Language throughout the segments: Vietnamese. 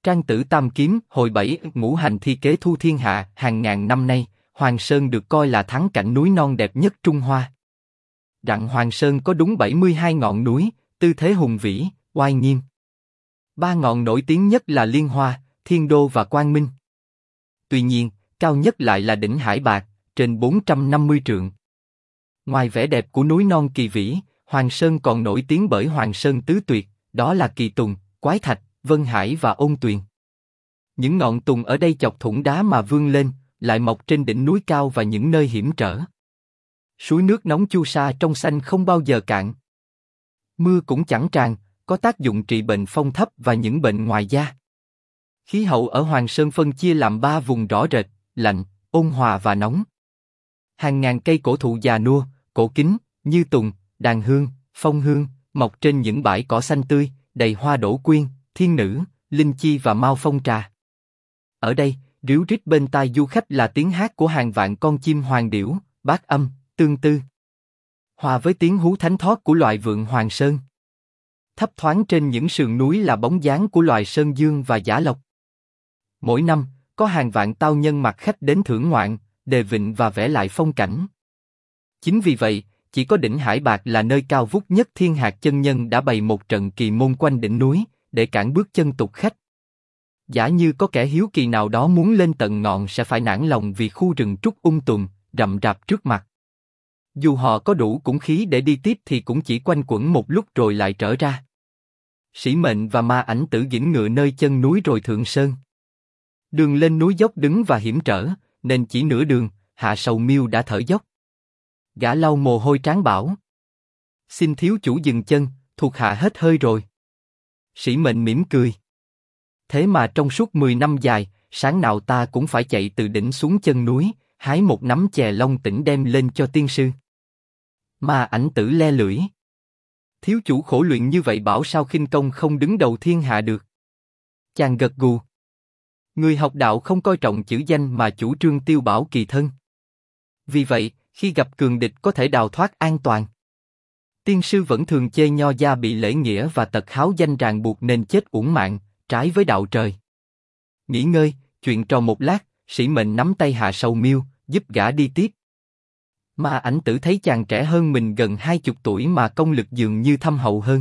Trang tử tam kiếm, hồi 7, ngũ hành thi kế thu thiên hạ. Hàng ngàn năm nay, Hoàng Sơn được coi là thắng cảnh núi non đẹp nhất Trung Hoa. Rặng Hoàng Sơn có đúng 72 ngọn núi, tư thế hùng vĩ, oai nghiêm. 3 ngọn nổi tiếng nhất là Liên Hoa, Thiên Đô và Quang Minh. Tuy nhiên, cao nhất lại là đỉnh Hải Bạc, trên 450 trượng. Ngoài vẻ đẹp của núi non kỳ vĩ, Hoàng Sơn còn nổi tiếng bởi Hoàng Sơn tứ tuyệt, đó là Kỳ Tùng, Quái Thạch, Vân Hải và Ôn Tuyền. Những ngọn tùng ở đây chọc thủng đá mà vươn lên, lại mọc trên đỉnh núi cao và những nơi hiểm trở. Suối nước nóng chu sa trong xanh không bao giờ cạn. Mưa cũng chẳng tràn, có tác dụng trị bệnh phong thấp và những bệnh ngoài da. Khí hậu ở Hoàng Sơn phân chia làm 3 vùng rõ rệt: lạnh, ôn hòa và nóng. Hàng ngàn cây cổ thụ già nua, cổ kính, như tùng, đàn hương, phong hương, mọc trên những bãi cỏ xanh tươi, đầy hoa đỗ quyên, thiên nữ, linh chi và mao phong trà. Ở đây, ríu rít bên tai du khách là tiếng hát của hàng vạn con chim hoàng điểu, bát âm, tương tư, hòa với tiếng hú thánh thót của loài vượn Hoàng Sơn. Thấp thoáng trên những sườn núi là bóng dáng của loài sơn dương và dã lộc. Mỗi năm, có hàng vạn tao nhân mặc khách đến thưởng ngoạn, đề vịnh và vẽ lại phong cảnh. Chính vì vậy, chỉ có đỉnh Hải Bạc là nơi cao vút nhất thiên hạt chân nhân đã bày một trận kỳ môn quanh đỉnh núi, để cản bước chân tục khách. Giả như có kẻ hiếu kỳ nào đó muốn lên tận ngọn sẽ phải nản lòng vì khu rừng trúc tùm, rậm rạp trước mặt. Dù họ có đủ dũng khí để đi tiếp thì cũng chỉ quanh quẩn một lúc rồi lại trở ra. Sĩ Mệnh và Ma Ảnh Tử giẫm ngựa nơi chân núi rồi thượng sơn. Đường lên núi dốc đứng và hiểm trở, nên chỉ nửa đường, Hạ Sầu Miêu đã thở dốc. Gã lau mồ hôi trán bảo: "Xin thiếu chủ dừng chân, thuộc hạ hết hơi rồi." Sĩ Mệnh mỉm cười: "Thế mà trong suốt 10 năm dài, sáng nào ta cũng phải chạy từ đỉnh xuống chân núi, hái một nắm chè long tỉnh đem lên cho tiên sư." Ma Ảnh Tử le lưỡi: "Thiếu chủ khổ luyện như vậy bảo sao khinh công không đứng đầu thiên hạ được?" Chàng gật gù: "Người học đạo không coi trọng chữ danh mà chủ trương tiêu bảo kỳ thân. Vì vậy, khi gặp cường địch có thể đào thoát an toàn. Tiên sư vẫn thường chê nho gia bị lễ nghĩa và tật háo danh ràng buộc nên chết uổng mạng, trái với đạo trời." Nghỉ ngơi, chuyện trò một lát, Sĩ Mệnh nắm tay Hạ Sầu Miêu, giúp gã đi tiếp. Ma Ảnh Tử thấy chàng trẻ hơn mình gần 20 tuổi mà công lực dường như thâm hậu hơn.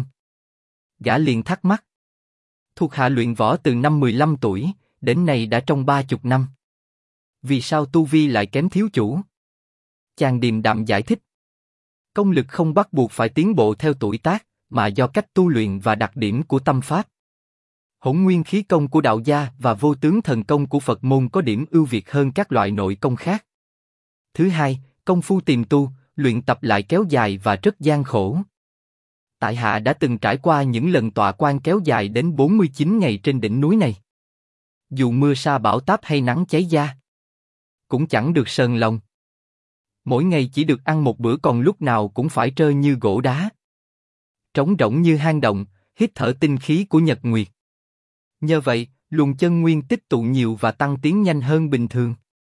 Gã liền thắc mắc: "Thuộc hạ luyện võ từ năm 15 tuổi, đến nay đã trong 30 năm. Vì sao tu vi lại kém thiếu chủ?" Chàng điềm đạm giải thích: "Công lực không bắt buộc phải tiến bộ theo tuổi tác, mà do cách tu luyện và đặc điểm của tâm pháp. Hỗn nguyên khí công của đạo gia và vô tướng thần công của Phật môn có điểm ưu việt hơn các loại nội công khác. Thứ hai, công phu tiềm tu, luyện tập lại kéo dài và rất gian khổ. Tại hạ đã từng trải qua những lần tọa quan kéo dài đến 49 ngày trên đỉnh núi này. Dù mưa sa bão táp hay nắng cháy da, cũng chẳng được sờn lòng. Mỗi ngày chỉ được ăn một bữa, còn lúc nào cũng phải trơ như gỗ đá. Trống rỗng như hang động, hít thở tinh khí của nhật nguyệt. Nhờ vậy, luồng chân nguyên tích tụ nhiều và tăng tiến nhanh hơn bình thường."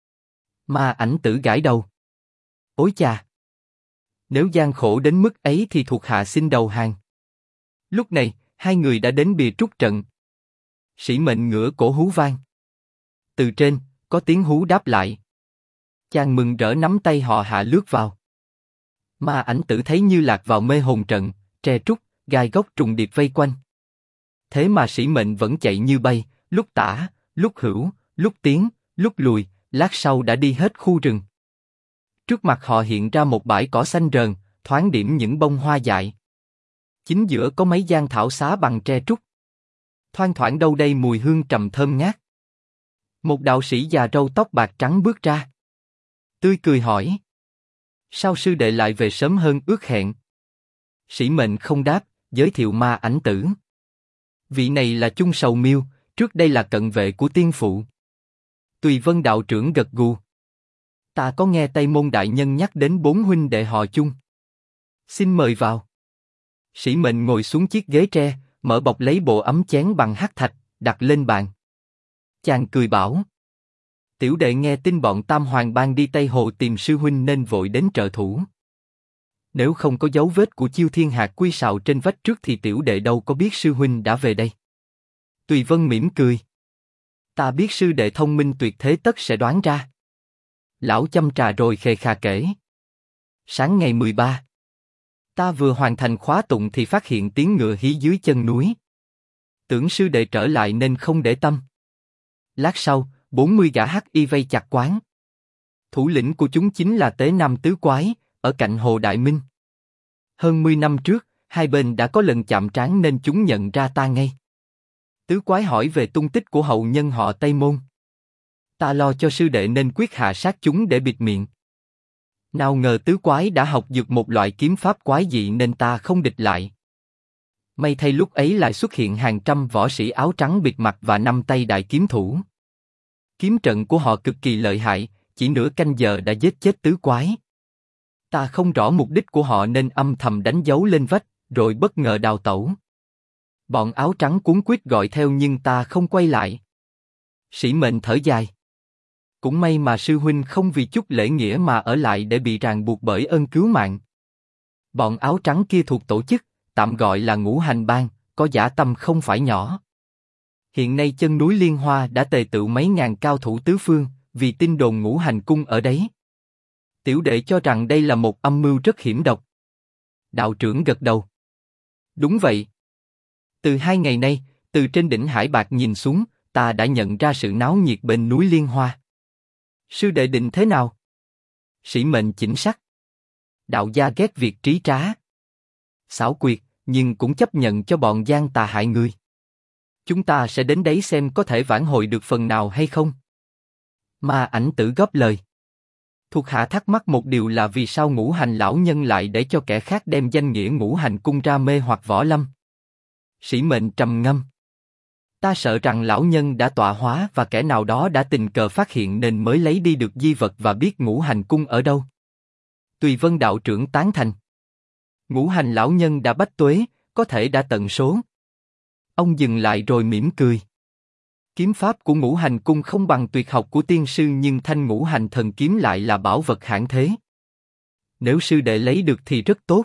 Ma Ảnh Tử gãi đầu: "Ối chà! Nếu gian khổ đến mức ấy thì thuộc hạ xin đầu hàng." Lúc này, hai người đã đến bìa trúc trận. Sĩ Mệnh ngửa cổ hú vang. Từ trên, có tiếng hú đáp lại. Chàng mừng rỡ nắm tay họ Hạ lướt vào. Ma Ảnh Tử thấy như lạc vào mê hồn trận, tre trúc, gai góc trùng điệp vây quanh. Thế mà Sĩ Mệnh vẫn chạy như bay, lúc tả, lúc hữu, lúc tiến, lúc lùi, lát sau đã đi hết khu rừng. Trước mặt họ hiện ra một bãi cỏ xanh rờn, thoáng điểm những bông hoa dại. Chính giữa có mấy giang thảo xá bằng tre trúc. Thoang thoảng đâu đây mùi hương trầm thơm ngát. Một đạo sĩ già râu tóc bạc trắng bước ra, tươi cười hỏi: "Sao sư đệ lại về sớm hơn ước hẹn?" Sĩ Mệnh không đáp, giới thiệu Ma Ảnh Tử: "Vị này là Chung Sầu Miêu, trước đây là cận vệ của tiên phụ." Tùy Vân đạo trưởng gật gù: "Ta có nghe Tây Môn đại nhân nhắc đến 4 huynh đệ họ Chung. Xin mời vào." Sĩ Mệnh ngồi xuống chiếc ghế tre, mở bọc lấy bộ ấm chén bằng hắc thạch, đặt lên bàn. Chàng cười bảo: "Tiểu đệ nghe tin bọn Tam Hoàng Bang đi Tây Hồ tìm sư huynh nên vội đến trợ thủ. Nếu không có dấu vết của Chiêu Thiên Hạt Quy Sào trên vách trước thì tiểu đệ đâu có biết sư huynh đã về đây." Tùy Vân mỉm cười: Ta biết sư đệ thông minh tuyệt thế tất sẽ đoán ra. Lão châm trà rồi khề khà kể. Sáng ngày 13, ta vừa hoàn thành khóa tụng thì phát hiện tiếng ngựa hí dưới chân núi. Tưởng sư đệ trở lại nên không để tâm. Lát sau, 40 gã hắc y vây chặt quán. Thủ lĩnh của chúng chính là Tế Nam Tứ Quái, ở cạnh Hồ Đại Minh. Hơn 10 năm trước, hai bên đã có lần chạm trán nên chúng nhận ra ta ngay. Tứ Quái hỏi về tung tích của hậu nhân họ Tây Môn. Ta lo cho sư đệ nên quyết hạ sát chúng để bịt miệng. Nào ngờ Tứ Quái đã học được một loại kiếm pháp quái dị nên ta không địch lại. May thay lúc ấy lại xuất hiện hàng trăm võ sĩ áo trắng bịt mặt và 5 tay đại kiếm thủ. Kiếm trận của họ cực kỳ lợi hại, chỉ nửa canh giờ đã giết chết Tứ Quái. Ta không rõ mục đích của họ nên âm thầm đánh dấu lên vách, rồi bất ngờ đào tẩu. Bọn áo trắng cuống quýt gọi theo nhưng ta không quay lại. Sĩ Mệnh thở dài. Cũng may mà sư huynh không vì chút lễ nghĩa mà ở lại để bị ràng buộc bởi ơn cứu mạng. Bọn áo trắng kia thuộc tổ chức, tạm gọi là Ngũ Hành Bang, có dã tâm không phải nhỏ. Hiện nay chân núi Liên Hoa đã tề tựu mấy ngàn cao thủ tứ phương, vì tin đồn Ngũ Hành Cung ở đấy. Tiểu đệ cho rằng đây là một âm mưu rất hiểm độc. Đạo trưởng gật đầu. Đúng vậy. Từ 2 ngày nay, từ trên đỉnh Hải Bạc nhìn xuống, ta đã nhận ra sự náo nhiệt bên núi Liên Hoa. Sư đệ định thế nào? Sĩ Mệnh chỉnh sắc. Đạo gia ghét việc trí trá, xảo quyệt, nhưng cũng chấp nhận cho bọn gian tà hại người. Chúng ta sẽ đến đấy xem có thể vãn hồi được phần nào hay không. Ma Ảnh Tử góp lời. Thuộc hạ thắc mắc một điều là vì sao Ngũ Hành lão nhân lại để cho kẻ khác đem danh nghĩa Ngũ Hành cung ra mê hoặc võ lâm. Sĩ Mệnh trầm ngâm. Ta sợ rằng lão nhân đã tọa hóa và kẻ nào đó đã tình cờ phát hiện nên mới lấy đi được di vật và biết Ngũ Hành cung ở đâu. Tùy Vân đạo trưởng tán thành. Ngũ Hành lão nhân đã bách tuế, có thể đã tận số. Ông dừng lại rồi mỉm cười. Kiếm pháp của Ngũ Hành cung không bằng tuyệt học của tiên sư nhưng thanh Ngũ Hành thần kiếm lại là bảo vật hạng thế. Nếu sư đệ lấy được thì rất tốt.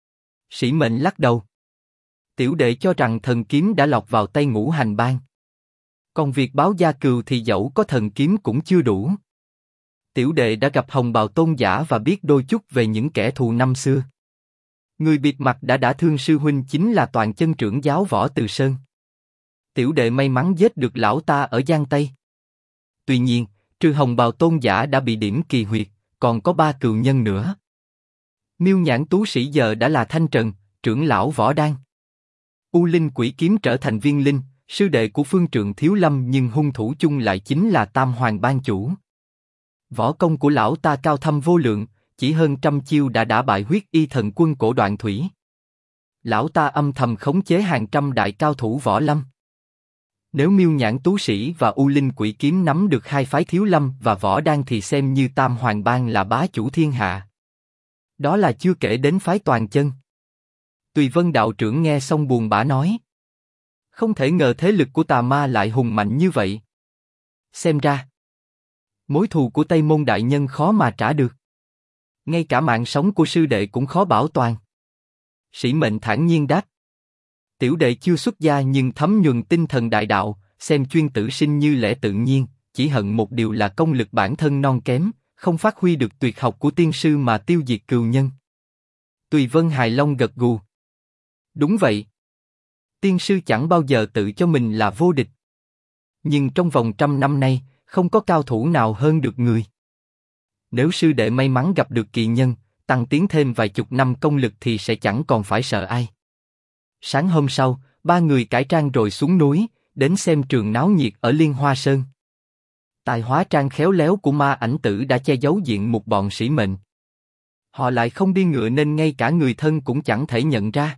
Sĩ Mệnh lắc đầu. Tiểu đệ cho rằng thần kiếm đã lọt vào tay Ngũ Hành bang. Còn việc báo gia cừu thì dẫu có thần kiếm cũng chưa đủ. Tiểu đệ đã gặp Hồng Bào tôn giả và biết đôi chút về những kẻ thù năm xưa. Người bịt mặt đã thương sư huynh chính là Toàn Chân trưởng giáo Võ Từ Sơn. Tiểu đệ may mắn giết được lão ta ở Giang Tây. Tuy nhiên, trừ Hồng Bào tôn giả đã bị điểm kỳ huyệt, còn có 3 cừu nhân nữa. Miêu Nhãn Tú Sĩ giờ đã là Thanh Trần, trưởng lão Võ Đan. U Linh Quỷ Kiếm trở thành Viên Linh, sư đệ của Phương Trượng Thiếu Lâm nhưng hung thủ chung lại chính là Tam Hoàng Ban chủ. Võ công của lão ta cao thâm vô lượng, chỉ hơn 100 chiêu đã đả bại Huyết Y Thần Quân Cổ Đoạn Thủy. Lão ta âm thầm khống chế hàng trăm đại cao thủ võ lâm. Nếu Miêu Nhãn Tú Sĩ và U Linh Quỷ Kiếm nắm được hai phái Thiếu Lâm và Võ Đan thì xem như Tam Hoàng Bang là bá chủ thiên hạ. Đó là chưa kể đến phái Toàn Chân. Tùy Vân đạo trưởng nghe xong buồn bã nói. Không thể ngờ thế lực của tà ma lại hùng mạnh như vậy. Xem ra, mối thù của Tây Môn đại nhân khó mà trả được. Ngay cả mạng sống của sư đệ cũng khó bảo toàn. Sĩ Mệnh thản nhiên đáp. Tiểu đệ chưa xuất gia nhưng thấm nhuần tinh thần đại đạo, xem chuyên tử sinh như lẽ tự nhiên, chỉ hận một điều là công lực bản thân non kém, không phát huy được tuyệt học của tiên sư mà tiêu diệt cừu nhân. Tùy Vân hài long gật gù. Đúng vậy. Tiên sư chẳng bao giờ tự cho mình là vô địch. Nhưng trong vòng 100 năm nay, không có cao thủ nào hơn được người. Nếu sư đệ may mắn gặp được kỳ nhân, tăng tiến thêm vài chục năm công lực thì sẽ chẳng còn phải sợ ai. Sáng hôm sau, 3 người cải trang rồi xuống núi, đến xem trường náo nhiệt ở Liên Hoa Sơn. Tài hóa trang khéo léo của Ma Ảnh Tử đã che giấu diện mục bọn Sĩ Mệnh. Họ lại không đi ngựa nên ngay cả người thân cũng chẳng thể nhận ra.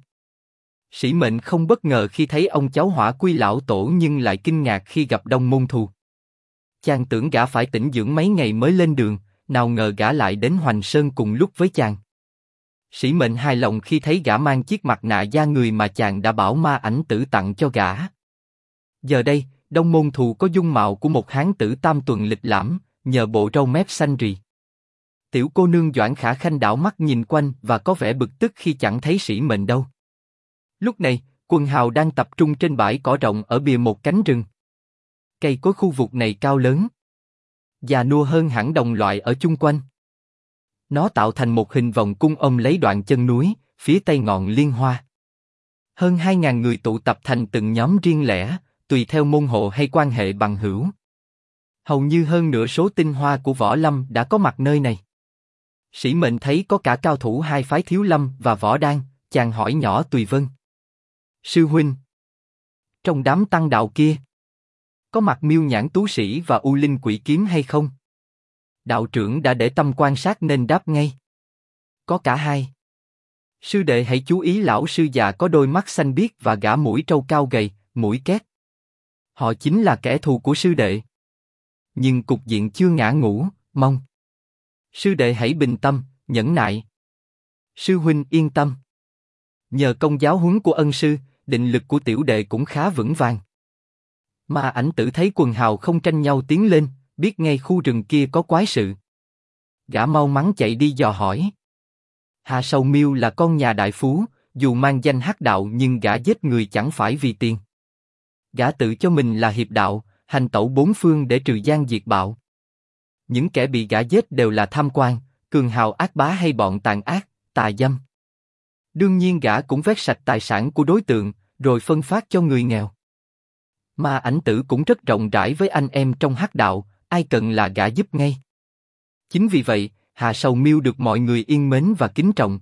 Sĩ Mệnh không bất ngờ khi thấy ông cháu Hỏa Quy lão tổ nhưng lại kinh ngạc khi gặp Đông Môn Thù. Chàng tưởng gã phải tĩnh dưỡng mấy ngày mới lên đường, nào ngờ gã lại đến Hoành Sơn cùng lúc với chàng. Sĩ Mệnh hài lòng khi thấy gã mang chiếc mặt nạ da người mà chàng đã bảo Ma Ảnh Tử tặng cho gã. Giờ đây, Đông Môn Thù có dung mạo của một hán tử tam tuần lịch lãm, nhờ bộ râu mép xanh rì. Tiểu cô nương Doãn Khả Khanh đảo mắt nhìn quanh và có vẻ bực tức khi chẳng thấy Sĩ Mệnh đâu. Lúc này, quần hào đang tập trung trên bãi cỏ rộng ở bìa một cánh rừng. Cây cối khu vực này cao lớn, già nua hơn hẳn đồng loại ở chung quanh. Nó tạo thành một hình vòng cung ôm lấy đoạn chân núi, phía tây ngọn liên hoa. Hơn 2.000 người tụ tập thành từng nhóm riêng lẻ, tùy theo môn hộ hay quan hệ bằng hữu. Hầu như hơn nửa số tinh hoa của võ lâm đã có mặt nơi này. Sĩ Mệnh thấy có cả cao thủ hai phái Thiếu Lâm và Võ Đan, chàng hỏi nhỏ Tùy Vân. Sư huynh, trong đám tăng đạo kia, có mặt Miêu Nhãn Tú Sĩ và U Linh Quỷ Kiếm hay không? Đạo trưởng đã để tâm quan sát nên đáp ngay. Có cả hai. Sư đệ hãy chú ý lão sư già có đôi mắt xanh biếc và gã mũi trâu cao gầy, mũi két. Họ chính là kẻ thù của sư đệ. Nhưng cục diện chưa ngã ngũ, mong sư đệ hãy bình tâm, nhẫn nại. Sư huynh yên tâm. Nhờ công giáo huấn của ân sư, định lực của tiểu đệ cũng khá vững vàng. Mà Ảnh Tử thấy quần hào không tranh nhau tiến lên, biết ngay khu rừng kia có quái sự. Gã mau mắn chạy đi dò hỏi. Hạ Sầu Miêu là con nhà đại phú, dù mang danh hắc đạo nhưng gã giết người chẳng phải vì tiền. Gã tự cho mình là hiệp đạo, hành tẩu bốn phương để trừ gian diệt bạo. Những kẻ bị gã giết đều là tham quan, cường hào ác bá hay bọn tàn ác, tà dâm. Đương nhiên gã cũng vét sạch tài sản của đối tượng, rồi phân phát cho người nghèo. Mà Ảnh Tử cũng rất rộng rãi với anh em trong hắc đạo, ai cần là gã giúp ngay. Chính vì vậy, Hạ Sầu Miêu được mọi người yên mến và kính trọng.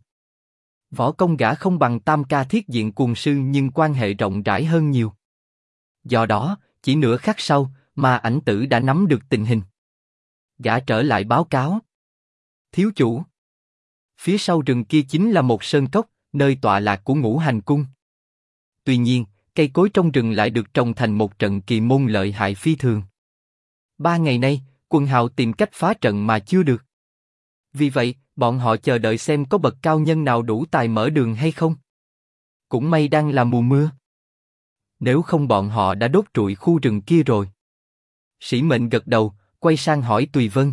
Võ công gã không bằng Tam Ca Thiết Diện Cuồng Sư nhưng quan hệ rộng rãi hơn nhiều. Do đó, chỉ nửa khắc sau, mà Ảnh Tử đã nắm được tình hình. Gã trở lại báo cáo. Thiếu chủ, phía sau rừng kia chính là một sơn cốc, nơi tọa lạc của Ngũ Hành Cung. Tuy nhiên, cây cối trong rừng lại được trồng thành một trận kỳ môn lợi hại phi thường. 3 ngày nay, quần hào tìm cách phá trận mà chưa được. Vì vậy, bọn họ chờ đợi xem có bậc cao nhân nào đủ tài mở đường hay không. Cũng may đang là mùa mưa. Nếu không bọn họ đã đốt trụi khu rừng kia rồi. Sĩ Mệnh gật đầu, quay sang hỏi Tùy Vân.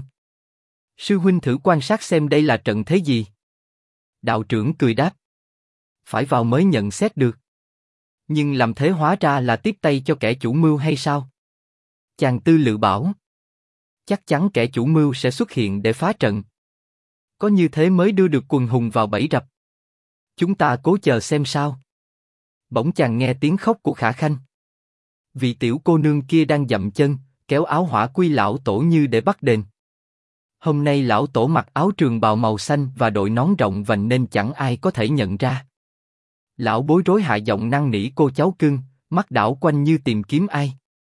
Sư huynh thử quan sát xem đây là trận thế gì. Đạo trưởng cười đáp. Phải vào mới nhận xét được. Nhưng làm thế hóa ra là tiếp tay cho kẻ chủ mưu hay sao? Chàng tư lự bảo. Chắc chắn kẻ chủ mưu sẽ xuất hiện để phá trận. Có như thế mới đưa được quần hùng vào bẫy rập. Chúng ta cố chờ xem sao. Bỗng chàng nghe tiếng khóc của Khả Khanh. Vị tiểu cô nương kia đang dậm chân, kéo áo Hỏa Quy lão tổ như để bắt đền. Hôm nay lão tổ mặc áo trường bào màu xanh và đội nón rộng vành nên chẳng ai có thể nhận ra. Lão bối rối hạ giọng năn nỉ cô cháu cưng, mắt đảo quanh như tìm kiếm ai.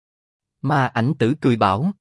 Mà Ảnh Tử cười bảo.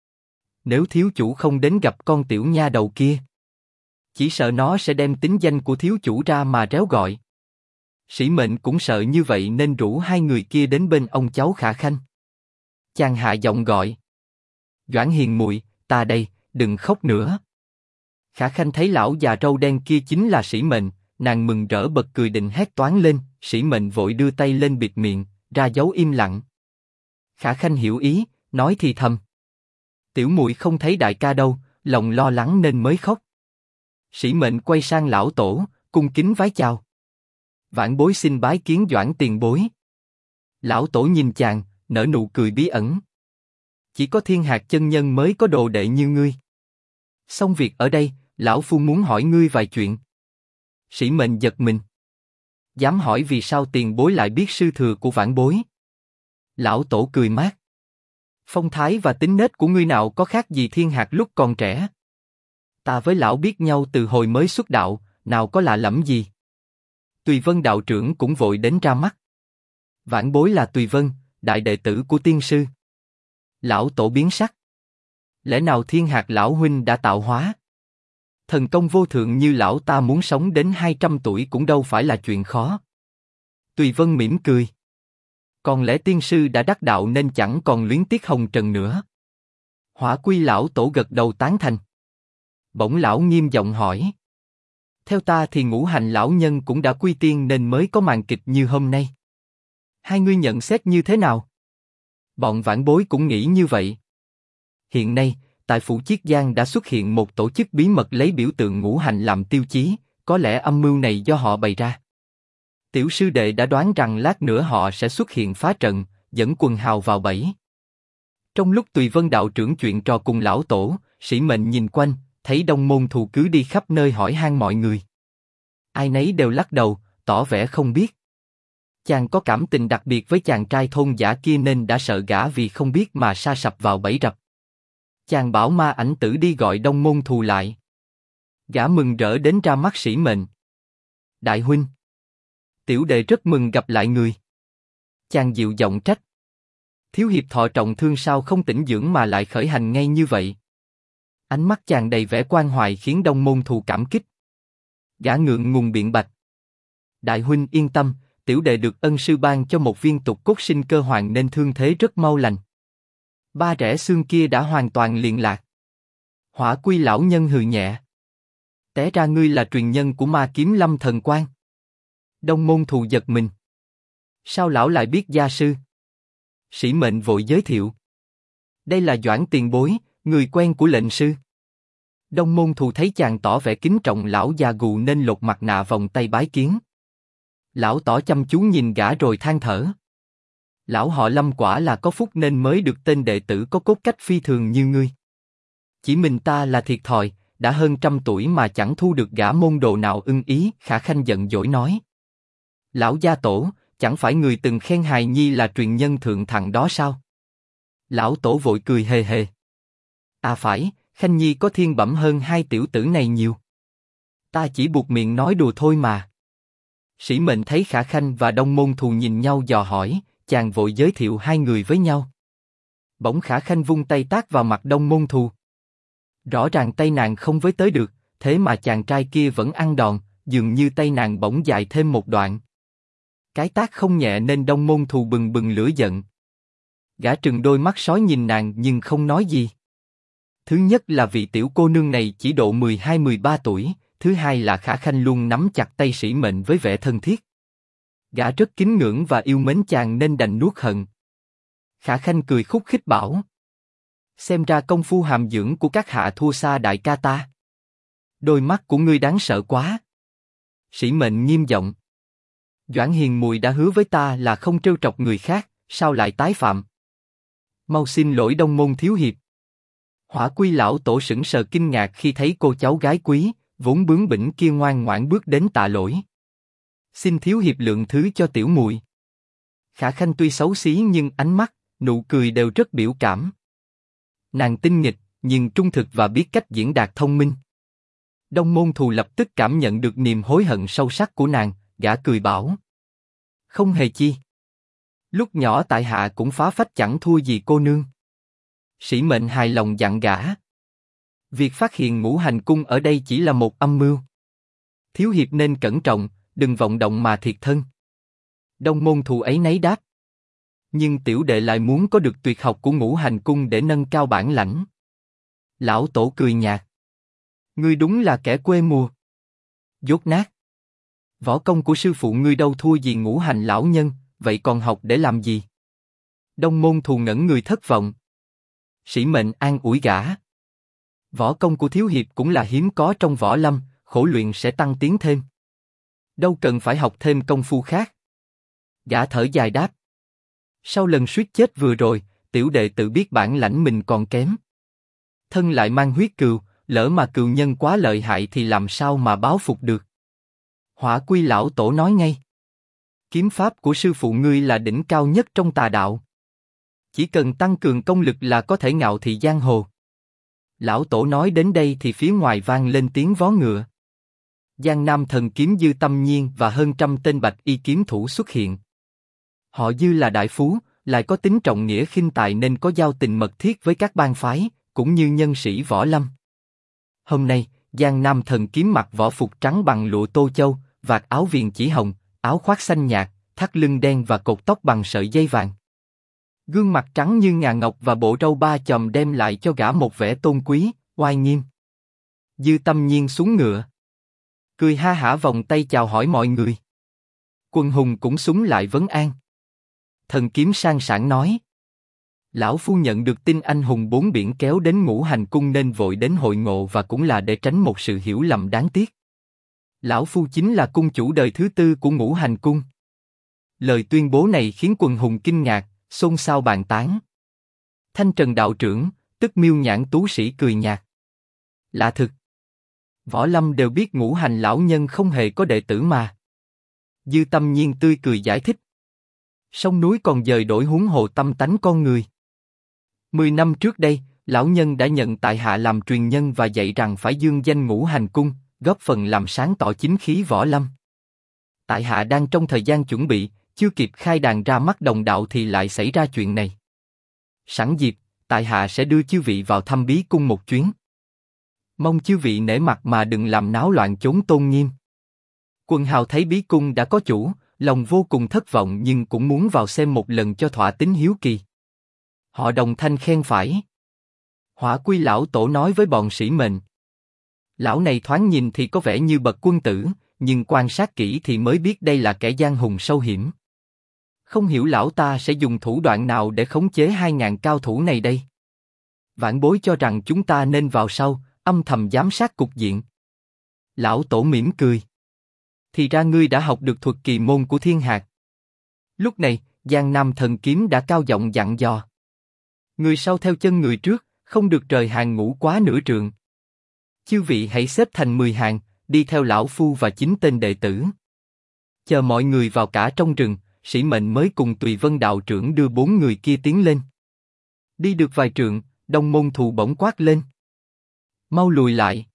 Nếu thiếu chủ không đến gặp con tiểu nha đầu kia, chỉ sợ nó sẽ đem tính danh của thiếu chủ ra mà réo gọi. Sĩ Mệnh cũng sợ như vậy nên rủ hai người kia đến bên ông cháu Khả Khanh. Chàng hạ giọng gọi. Doãn Hiền muội, ta đây, đừng khóc nữa. Khả Khanh thấy lão già râu đen kia chính là Sĩ Mệnh, nàng mừng rỡ bật cười định hét toáng lên, Sĩ Mệnh vội đưa tay lên bịt miệng, ra dấu im lặng. Khả Khanh hiểu ý, nói thì thầm. Tiểu muội không thấy đại ca đâu, lòng lo lắng nên mới khóc. Sĩ Mệnh quay sang lão tổ, cung kính vái chào. Vãn bối xin bái kiến Doãn tiền bối. Lão tổ nhìn chàng, nở nụ cười bí ẩn. Chỉ có Thiên Hạc chân nhân mới có đồ đệ như ngươi. Xong việc ở đây, lão phu muốn hỏi ngươi vài chuyện. Sĩ Mệnh giật mình. Dám hỏi vì sao tiền bối lại biết sư thừa của vãn bối? Lão tổ cười mát. Phong thái và tính nết của ngươi nào có khác gì Thiên Hạc lúc còn trẻ? Ta với lão biết nhau từ hồi mới xuất đạo, nào có lạ lẫm gì? Tùy Vân đạo trưởng cũng vội đến ra mắt. Vãn bối là Tùy Vân, đại đệ tử của tiên sư. Lão tổ biến sắc. Lẽ nào Thiên Hạc lão huynh đã tạo hóa? Thần công vô thượng như lão ta muốn sống đến 200 tuổi cũng đâu phải là chuyện khó. Tùy Vân mỉm cười. Còn lẽ tiên sư đã đắc đạo nên chẳng còn luyến tiếc hồng trần nữa. Hỏa Quy lão tổ gật đầu tán thành. Bỗng lão nghiêm giọng hỏi. Theo ta thì Ngũ Hành lão nhân cũng đã quy tiên nên mới có màn kịch như hôm nay. Hai ngươi nhận xét như thế nào? Bọn vãn bối cũng nghĩ như vậy. Hiện nay, tại phủ Chiết Giang đã xuất hiện một tổ chức bí mật lấy biểu tượng ngũ hành làm tiêu chí, có lẽ âm mưu này do họ bày ra. Tiểu sư đệ đã đoán rằng lát nữa họ sẽ xuất hiện phá trận, dẫn quần hào vào bẫy. Trong lúc Tùy Vân đạo trưởng chuyện trò cùng lão tổ, Sĩ Mệnh nhìn quanh, thấy Đông Môn Thù cứ đi khắp nơi hỏi han mọi người. Ai nấy đều lắc đầu, tỏ vẻ không biết. Chàng có cảm tình đặc biệt với chàng trai thôn giả kia nên đã sợ gã vì không biết mà sa sập vào bẫy rập. Chàng bảo Ma Ảnh Tử đi gọi Đông Môn Thù lại. Gã mừng rỡ đến ra mắt Sĩ Mệnh. Đại huynh, tiểu đệ rất mừng gặp lại người. Chàng dịu giọng trách. Thiếu hiệp thọ trọng thương sao không tĩnh dưỡng mà lại khởi hành ngay như vậy? Ánh mắt chàng đầy vẻ quan hoài khiến Đông Môn Thù cảm kích. Gã ngượng ngùng biện bạch. Đại huynh yên tâm, tiểu đệ được ân sư ban cho một viên tục cốt sinh cơ hoàng nên thương thế rất mau lành. Ba rẽ xương kia đã hoàn toàn liền lạc. Hỏa Quy lão nhân hừ nhẹ. Té ra ngươi là truyền nhân của Ma Kiếm Lâm thần quan. Đông Môn Thù giật mình. Sao lão lại biết gia sư? Sĩ Mệnh vội giới thiệu. Đây là Doãn tiền bối, người quen của lệnh sư. Đông Môn Thù thấy chàng tỏ vẻ kính trọng lão già gù nên lột mặt nạ vòng tay bái kiến. Lão tỏ chăm chú nhìn gã rồi than thở. Lão họ Lâm quả là có phúc nên mới được tên đệ tử có cốt cách phi thường như ngươi. Chỉ mình ta là thiệt thòi, đã hơn 100 tuổi mà chẳng thu được gã môn đồ nào ưng ý. Khả Khanh giận dỗi nói. Lão gia tổ, chẳng phải người từng khen hài nhi là truyền nhân thượng thặng đó sao? Lão tổ vội cười hề hề. À phải, Khanh nhi có thiên bẩm hơn hai tiểu tử này nhiều. Ta chỉ buộc miệng nói đùa thôi mà. Sĩ Mệnh thấy Khả Khanh và Đông Môn Thù nhìn nhau dò hỏi, chàng vội giới thiệu hai người với nhau. Bỗng Khả Khanh vung tay tát vào mặt Đông Môn Thù. Rõ ràng tay nàng không với tới được, thế mà chàng trai kia vẫn ăn đòn, dường như tay nàng bỗng dài thêm một đoạn. Cái tát không nhẹ nên Đông Môn Thù bừng bừng lửa giận. Gã trừng đôi mắt sói nhìn nàng nhưng không nói gì. Thứ nhất là vị tiểu cô nương này chỉ độ 12-13 tuổi, thứ hai là Khả Khanh luôn nắm chặt tay Sĩ Mệnh với vẻ thân thiết. Gã rất kính ngưỡng và yêu mến chàng nên đành nuốt hận. Khả Khanh cười khúc khích bảo. Xem ra công phu hàm dưỡng của các hạ thua xa đại ca ta. Đôi mắt của ngươi đáng sợ quá. Sĩ Mệnh nghiêm giọng. Doãn Hiền Mùi đã hứa với ta là không trêu chọc người khác, sao lại tái phạm? Mau xin lỗi Đông Môn thiếu hiệp. Hỏa Quy lão tổ sững sờ kinh ngạc khi thấy cô cháu gái quý, vốn bướng bỉnh kia ngoan ngoãn bước đến tạ lỗi. Xin thiếu hiệp lượng thứ cho tiểu muội. Khả Khanh tuy xấu xí nhưng ánh mắt, nụ cười đều rất biểu cảm. Nàng tinh nghịch, nhưng trung thực và biết cách diễn đạt thông minh. Đông Môn Thù lập tức cảm nhận được niềm hối hận sâu sắc của nàng, gã cười bảo. Không hề chi. Lúc nhỏ tại hạ cũng phá phách chẳng thua gì cô nương. Sĩ Mệnh hài lòng dặn gã. Việc phát hiện Ngũ Hành Cung ở đây chỉ là một âm mưu. Thiếu hiệp nên cẩn trọng, đừng vọng động mà thiệt thân. Đông Môn Thù ấy nấy đáp. Nhưng tiểu đệ lại muốn có được tuyệt học của Ngũ Hành Cung để nâng cao bản lãnh. Lão tổ cười nhạt. Ngươi đúng là kẻ quê mùa. Dốt nát. Võ công của sư phụ ngươi đâu thua gì Ngũ Hành lão nhân, vậy còn học để làm gì? Đông Môn Thù ngẩn người thất vọng. Sĩ Mệnh an ủi gã. Võ công của thiếu hiệp cũng là hiếm có trong võ lâm, khổ luyện sẽ tăng tiến thêm. Đâu cần phải học thêm công phu khác. Gã thở dài đáp. Sau lần suýt chết vừa rồi, tiểu đệ tự biết bản lãnh mình còn kém. Thân lại mang huyết cừu, lỡ mà cừu nhân quá lợi hại thì làm sao mà báo phục được. Hỏa Quy lão tổ nói ngay. Kiếm pháp của sư phụ ngươi là đỉnh cao nhất trong tà đạo. Chỉ cần tăng cường công lực là có thể ngạo thị giang hồ. Lão tổ nói đến đây thì phía ngoài vang lên tiếng vó ngựa. Giang Nam thần kiếm Dư Tâm Nhiên và hơn 100 tên bạch y kiếm thủ xuất hiện. Họ Dư là đại phú, lại có tính trọng nghĩa khinh tài nên có giao tình mật thiết với các bang phái, cũng như nhân sĩ võ lâm. Hôm nay, Giang Nam thần kiếm mặc võ phục trắng bằng lụa tô châu, vạt áo viền chỉ hồng, áo khoác xanh nhạt, thắt lưng đen và cột tóc bằng sợi dây vàng. Gương mặt trắng như ngà ngọc và bộ râu ba chòm đem lại cho gã một vẻ tôn quý, oai nghiêm. Dư Tâm Nhiên xuống ngựa, cười ha hả vòng tay chào hỏi mọi người. Quân hùng cũng súng lại vấn an. Thần kiếm sang sảng nói. Lão phu nhận được tin anh hùng bốn biển kéo đến Ngũ Hành Cung nên vội đến hội ngộ và cũng là để tránh một sự hiểu lầm đáng tiếc. Lão phu chính là cung chủ đời thứ 4 của Ngũ Hành Cung. Lời tuyên bố này khiến quần hùng kinh ngạc, xôn xao bàn tán. Thanh Trần đạo trưởng, tức Miêu Nhãn tú sĩ cười nhạt. Lạ thực. Võ Lâm đều biết Ngũ Hành lão nhân không hề có đệ tử mà. Dư Tâm Nhiên tươi cười giải thích. Sông núi còn dời đổi huống hồ tâm tánh con người. 10 năm trước đây, lão nhân đã nhận tại hạ làm truyền nhân và dạy rằng phải dương danh Ngũ Hành cung, góp phần làm sáng tỏ chính khí võ lâm. Tại hạ đang trong thời gian chuẩn bị, chưa kịp khai đàn ra mắt đồng đạo thì lại xảy ra chuyện này. Sẵn dịp, tại hạ sẽ đưa chư vị vào thăm bí cung một chuyến. Mong chư vị nể mặt mà đừng làm náo loạn chốn tôn nghiêm. Quần hào thấy bí cung đã có chủ, lòng vô cùng thất vọng nhưng cũng muốn vào xem một lần cho thỏa tính hiếu kỳ. Họ đồng thanh khen phải. Hỏa Quy lão tổ nói với bọn sĩ mệnh. Lão này thoáng nhìn thì có vẻ như bậc quân tử, nhưng quan sát kỹ thì mới biết đây là kẻ giang hùng sâu hiểm. Không hiểu lão ta sẽ dùng thủ đoạn nào để khống chế 2.000 cao thủ này đây. Vãn bối cho rằng chúng ta nên vào sau, âm thầm giám sát cục diện. Lão tổ mỉm cười. Thì ra ngươi đã học được thuật kỳ môn của thiên hạt. Lúc này, Giang Nam thần kiếm đã cao giọng dặn dò. Người sau theo chân người trước, không được rời hàng ngũ quá nửa trượng. Chư vị hãy xếp thành 10 hàng, đi theo lão phu và 9 tên đệ tử. Chờ mọi người vào cả trong rừng, Sĩ Mệnh mới cùng Tùy Vân đạo trưởng đưa 4 người kia tiến lên. Đi được vài trượng, Đông Môn Thù bỗng quát lên. Mau lùi lại.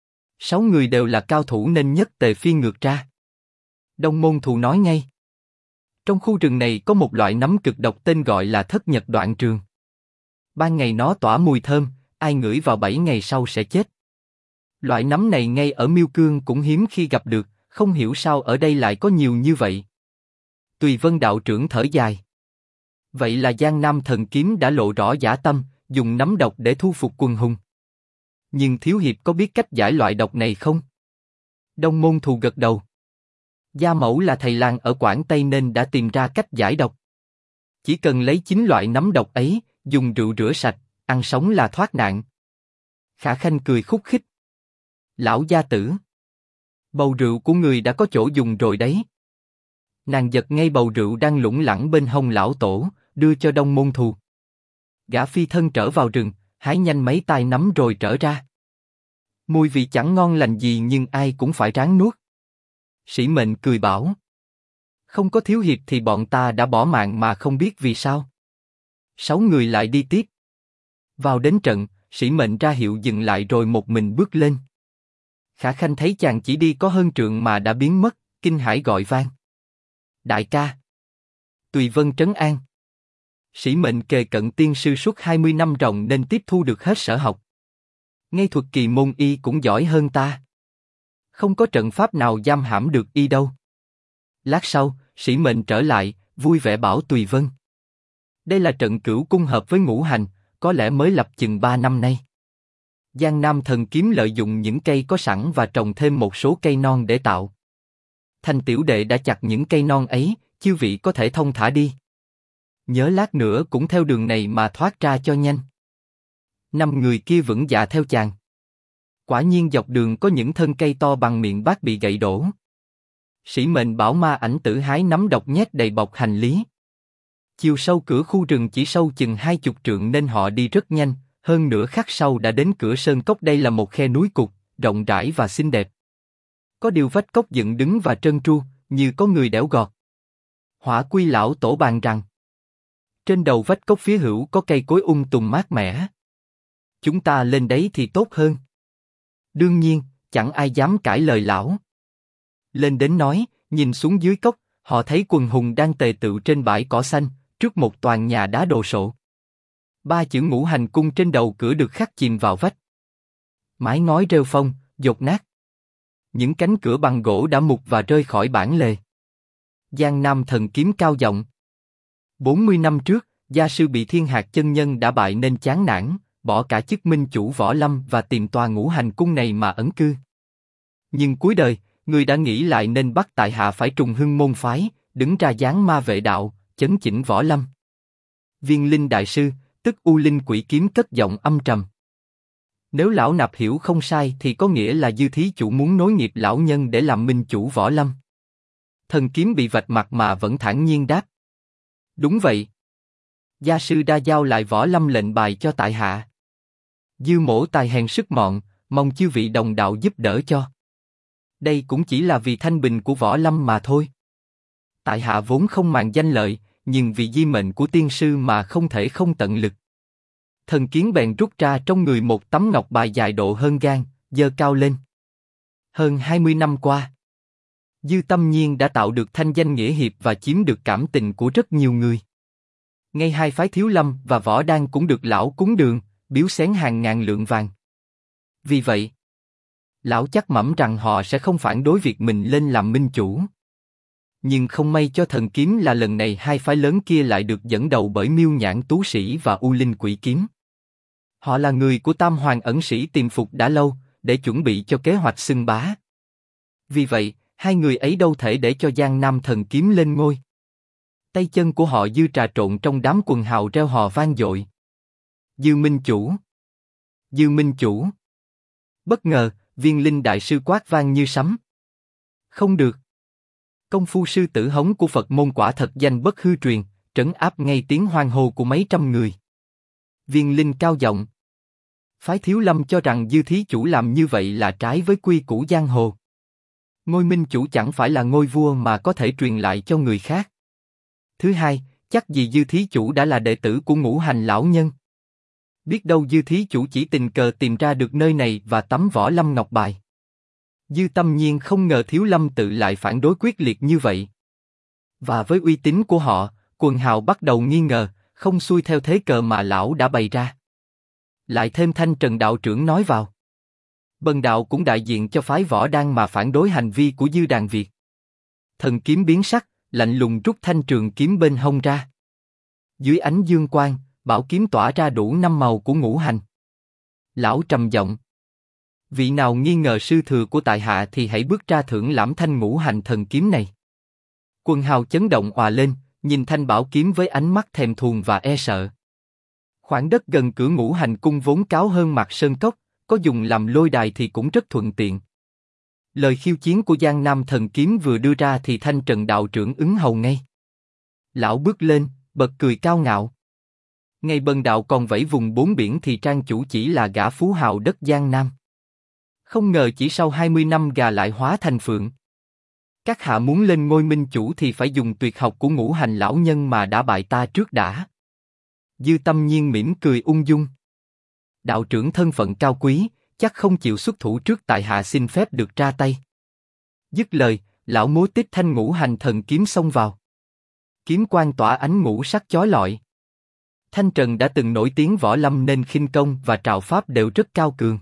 6 người đều là cao thủ nên nhất tề phi ngược ra. Đông Môn Thù nói ngay. Trong khu rừng này có một loại nấm cực độc tên gọi là Thất Nhật Đoạn Trường. Ban ngày nó tỏa mùi thơm, ai ngửi vào 7 ngày sau sẽ chết. Loại nấm này ngay ở Miêu Cương cũng hiếm khi gặp được, không hiểu sao ở đây lại có nhiều như vậy. Tùy Vân đạo trưởng thở dài. Vậy là Giang Nam thần kiếm đã lộ rõ dã tâm, dùng nấm độc để thu phục quần hùng. Nhưng thiếu hiệp có biết cách giải loại độc này không? Đông Môn Thù gật đầu. Gia mẫu là thầy lang ở Quảng Tây nên đã tìm ra cách giải độc. Chỉ cần lấy 9 loại nấm độc ấy, dùng rượu rửa sạch, ăn sống là thoát nạn. Khả Khanh cười khúc khích. Lão gia tử, bầu rượu của người đã có chỗ dùng rồi đấy. Nàng giật ngay bầu rượu đang lủng lẳng bên hông lão tổ, đưa cho Đông Môn Thù. Gã phi thân trở vào rừng, hái nhanh mấy tai nấm rồi trở ra. Mùi vị chẳng ngon lành gì nhưng ai cũng phải ráng nuốt. Sĩ Mệnh cười bảo. Không có thiếu hiệp thì bọn ta đã bỏ mạng mà không biết vì sao. 6 người lại đi tiếp. Vào đến trận, Sĩ Mệnh ra hiệu dừng lại rồi một mình bước lên. Khả Khanh thấy chàng chỉ đi có hơn trượng mà đã biến mất, kinh hãi gọi vang. Đại ca. Tùy Vân trấn an. Sĩ Mệnh kề cận tiên sư suốt 20 năm ròng nên tiếp thu được hết sở học. Ngay thuật kỳ môn y cũng giỏi hơn ta. Không có trận pháp nào giam hãm được y đâu. Lát sau, Sĩ Mệnh trở lại, vui vẻ bảo Tùy Vân. Đây là trận cửu cung hợp với ngũ hành, có lẽ mới lập chừng 3 năm nay. Giang Nam thần kiếm lợi dụng những cây có sẵn và trồng thêm một số cây non để tạo. Thanh tiểu đệ đã chặt những cây non ấy, chư vị có thể thông thả đi. Nhớ lát nữa cũng theo đường này mà thoát ra cho nhanh. 5 người kia vững dạ theo chàng. Quả nhiên dọc đường có những thân cây to bằng miệng bát bị gãy đổ. Sĩ Mệnh bảo ma ảnh tử hái nấm độc nhét đầy bọc hành lý. Chiều sâu cửa khu rừng chỉ sâu chừng 20 trượng nên họ đi rất nhanh, hơn nửa khắc sau đã đến cửa sơn cốc. Đây là một khe núi cụt, rộng rãi và xinh đẹp. Có điều vách cốc dựng đứng và trơn tru, như có người đẽo gọt. Hỏa Quy lão tổ bàn rằng, trên đầu vách cốc phía hữu có cây cối tùm mát mẻ. Chúng ta lên đấy thì tốt hơn. Đương nhiên, chẳng ai dám cãi lời lão. Lên đến nói, nhìn xuống dưới cốc, họ thấy quần hùng đang tề tựu trên bãi cỏ xanh, trước một toàn nhà đá đồ sộ. 3 chữ Ngũ Hành cung trên đầu cửa được khắc chìm vào vách. Mái ngói rêu phong, dột nát. Những cánh cửa bằng gỗ đã mục và rơi khỏi bản lề. Giang Nam thần kiếm cao giọng. 40 năm trước, gia sư bị Thiên Hạt chân nhân đã bại nên chán nản, bỏ cả chức minh chủ võ lâm và tìm tòa Ngũ Hành cung này mà ẩn cư. Nhưng cuối đời, người đã nghĩ lại nên bắt tại hạ phải trùng hưng môn phái, đứng ra giáng ma vệ đạo, chấn chỉnh võ lâm. Viên Linh đại sư, tức U Linh Quỷ Kiếm cất giọng âm trầm. Nếu lão nạp hiểu không sai thì có nghĩa là Dư thí chủ muốn nối nghiệp lão nhân để làm minh chủ võ lâm. Thần kiếm bị vạch mặt mà vẫn thản nhiên đáp. Đúng vậy. Gia sư đa giao lại võ lâm lệnh bài cho tại hạ. Dư mỗ tài hèn sức mọn, mong chư vị đồng đạo giúp đỡ cho. Đây cũng chỉ là vì thanh bình của võ lâm mà thôi. Tại hạ vốn không màng danh lợi, nhưng vì di mệnh của tiên sư mà không thể không tận lực. Thần Kiến bèn rút ra trong người một tấm ngọc bài dài độ hơn gang, giơ cao lên. Hơn 20 năm qua, Dư Tâm Nhiên đã tạo được thanh danh nghĩa hiệp và chiếm được cảm tình của rất nhiều người. Ngay hai phái Thiếu Lâm và Võ Đan cũng được lão cúng đường, biếu xén hàng ngàn lượng vàng. Vì vậy, lão chắc mẩm rằng họ sẽ không phản đối việc mình lên làm minh chủ. Nhưng không may cho Thần Kiếm là lần này hai phái lớn kia lại được dẫn đầu bởi Miêu Nhãn Tú Sĩ và U Linh Quỷ Kiếm. Họ là người của Tam Hoàng ẩn sĩ tìm phục đã lâu, để chuẩn bị cho kế hoạch xưng bá. Vì vậy, hai người ấy đâu thể để cho Giang Nam Thần Kiếm lên ngôi. Tay chân của họ Dư trà trộn trong đám quần hào reo hò vang dội. Dư Minh Chủ! Dư Minh Chủ! Bất ngờ, Viên Linh Đại Sư quát vang như sấm. Không được! Công phu sư tử hống của Phật môn quả thật danh bất hư truyền, trấn áp ngay tiếng hoan hô của mấy trăm người. Viên Linh cao giọng. Phái Thiếu Lâm cho rằng Dư thí chủ làm như vậy là trái với quy củ giang hồ. Ngôi minh chủ chẳng phải là ngôi vua mà có thể truyền lại cho người khác. Thứ hai, chắc gì Dư thí chủ đã là đệ tử của Ngũ Hành lão nhân. Biết đâu Dư thí chủ chỉ tình cờ tìm ra được nơi này và tấm võ lâm ngọc bài. Dư Tâm Nhiên không ngờ Thiếu Lâm tự lại phản đối quyết liệt như vậy. Và với uy tín của họ, quần hào bắt đầu nghi ngờ, không xuôi theo thế cờ mà lão đã bày ra. Lại thêm Thanh Trần đạo trưởng nói vào. Bần đạo cũng đại diện cho phái Võ Đan mà phản đối hành vi của Dư Đàn Việt. Thần Kiếm biến sắc, lạnh lùng rút thanh trường kiếm bên hông ra. Dưới ánh dương quang, bảo kiếm tỏa ra đủ 5 màu của ngũ hành. Lão trầm giọng. Vị nào nghi ngờ sư thừa của tại hạ thì hãy bước ra thưởng lãm thanh ngũ hành thần kiếm này. Quần hào chấn động òa lên, nhìn thanh bảo kiếm với ánh mắt thèm thuồng và e sợ. Khoảng đất gần cửa Ngũ Hành cung vốn cao hơn mặt sơn cốc, có dùng làm lôi đài thì cũng rất thuận tiện. Lời khiêu chiến của Giang Nam Thần Kiếm vừa đưa ra thì Thanh Trần đạo trưởng ứng hầu ngay. Lão bước lên, bật cười cao ngạo. Ngày bần đạo còn vẫy vùng bốn biển thì trang chủ chỉ là gã phú hào đất Giang Nam. Không ngờ chỉ sau 20 năm gà lại hóa thành phượng. Các hạ muốn lên ngôi minh chủ thì phải dùng tuyệt học của Ngũ Hành lão nhân mà đã bại ta trước đã. Dư Tâm Nhiên mỉm cười ung dung. Đạo trưởng thân phận cao quý, chắc không chịu xuất thủ trước tại hạ xin phép được ra tay. Dứt lời, lão múa tít thanh ngũ hành thần kiếm xông vào. Kiếm quang tỏa ánh ngũ sắc chói lọi. Thanh Trần đã từng nổi tiếng võ lâm nên khinh công và trào pháp đều rất cao cường.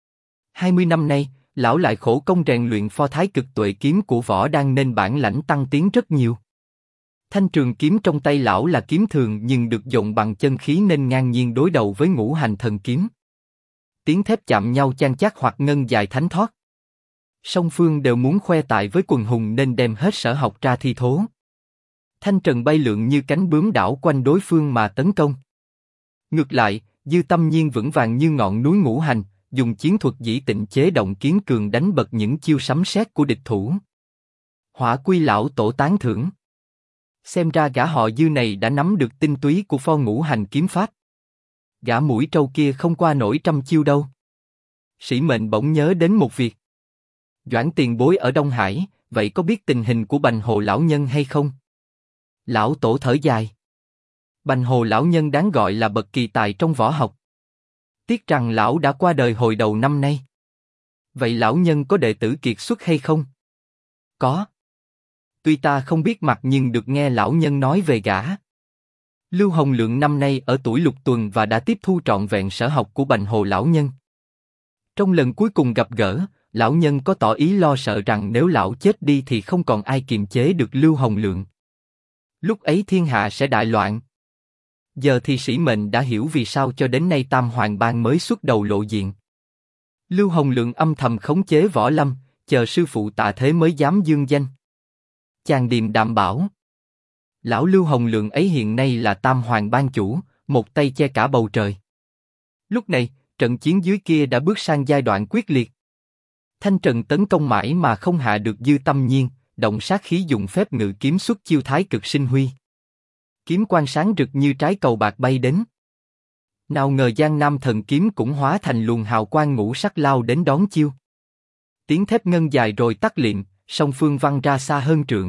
20 năm nay, lão lại khổ công rèn luyện pho thái cực tuệ kiếm của Võ Đan nên bản lãnh tăng tiến rất nhiều. Thanh trường kiếm trong tay lão là kiếm thường nhưng được dồn bằng chân khí nên ngang nhiên đối đầu với ngũ hành thần kiếm. Tiếng thép chạm nhau chan chát hoặc ngân dài thánh thoát. Song phương đều muốn khoe tài với quần hùng nên đem hết sở học ra thi thố. Thanh trần bay lượn như cánh bướm đảo quanh đối phương mà tấn công. Ngược lại, Dư Tâm Nhiên vững vàng như ngọn núi ngũ hành, dùng chiến thuật dĩ tịnh chế động kiến cường đánh bật những chiêu sấm sét của địch thủ. Hỏa Quy lão tổ tán thưởng. Xem ra gã họ Dư này đã nắm được tinh túy của pho ngũ hành kiếm pháp. Gã mũi trâu kia không qua nổi trăm chiêu đâu. Sĩ mệnh bỗng nhớ đến một việc. Doãn tiền bối ở Đông Hải, vậy có biết tình hình của Bành Hồ lão nhân hay không? Lão tổ thở dài. Bành Hồ lão nhân đáng gọi là bậc kỳ tài trong võ học. Tiếc rằng lão đã qua đời hồi đầu năm nay. Vậy lão nhân có đệ tử kiệt xuất hay không? Có. Tuy ta không biết mặt nhưng được nghe lão nhân nói về gã. Lưu Hồng Lượng năm nay ở tuổi lục tuần và đã tiếp thu trọn vẹn sở học của Bành Hồ lão nhân. Trong lần cuối cùng gặp gỡ, lão nhân có tỏ ý lo sợ rằng nếu lão chết đi thì không còn ai kiềm chế được Lưu Hồng Lượng. Lúc ấy thiên hạ sẽ đại loạn. Giờ thì sĩ mệnh đã hiểu vì sao cho đến nay Tam Hoàng Bang mới xuất đầu lộ diện. Lưu Hồng Lượng âm thầm khống chế võ lâm, chờ sư phụ tạ thế mới dám dương danh. Chàng điềm đạm bảo. Lão Lưu Hồng Lượng ấy hiện nay là Tam Hoàng Bang chủ, một tay che cả bầu trời. Lúc này, trận chiến dưới kia đã bước sang giai đoạn quyết liệt. Thanh Trần tấn công mãi mà không hạ được Dư Tâm Nhiên, động sát khí dùng phép ngự kiếm xuất chiêu thái cực sinh huy. Kiếm quang sáng rực như trái cầu bạc bay đến. Nào ngờ Giang Nam Thần Kiếm cũng hóa thành luồng hào quang ngũ sắc lao đến đón chiêu. Tiếng thép ngân dài rồi tắt liệm, song phương văng ra xa hơn trượng.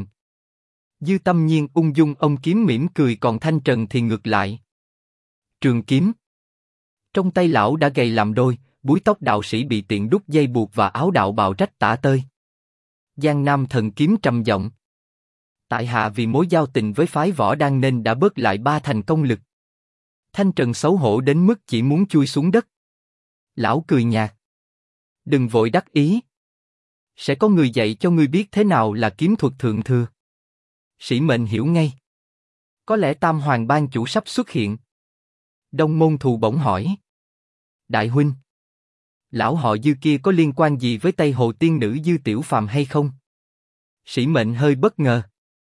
Dư Tâm Nhiên ung dung ông kiếm mỉm cười, còn Thanh Trần thì ngược lại. Trường kiếm. Trong tay lão đã gầy làm đôi, búi tóc đạo sĩ bị tiện đúc dây buộc và áo đạo bào rách tả tơi. Giang Nam Thần Kiếm trầm giọng: tại hạ vì mối giao tình với phái Võ Đan nên đã bớt lại 3 thành công lực. Thanh Trần xấu hổ đến mức chỉ muốn chui xuống đất. Lão cười nhạt: đừng vội đắc ý. Sẽ có người dạy cho ngươi biết thế nào là kiếm thuật thượng thừa. Sĩ Mệnh hiểu ngay. Có lẽ Tam Hoàng Ban chủ sắp xuất hiện. Đông Môn Thù bỗng hỏi: đại huynh, lão họ Dư kia có liên quan gì với Tây Hồ tiên nữ Dư Tiểu Phàm hay không? Sĩ Mệnh hơi bất ngờ.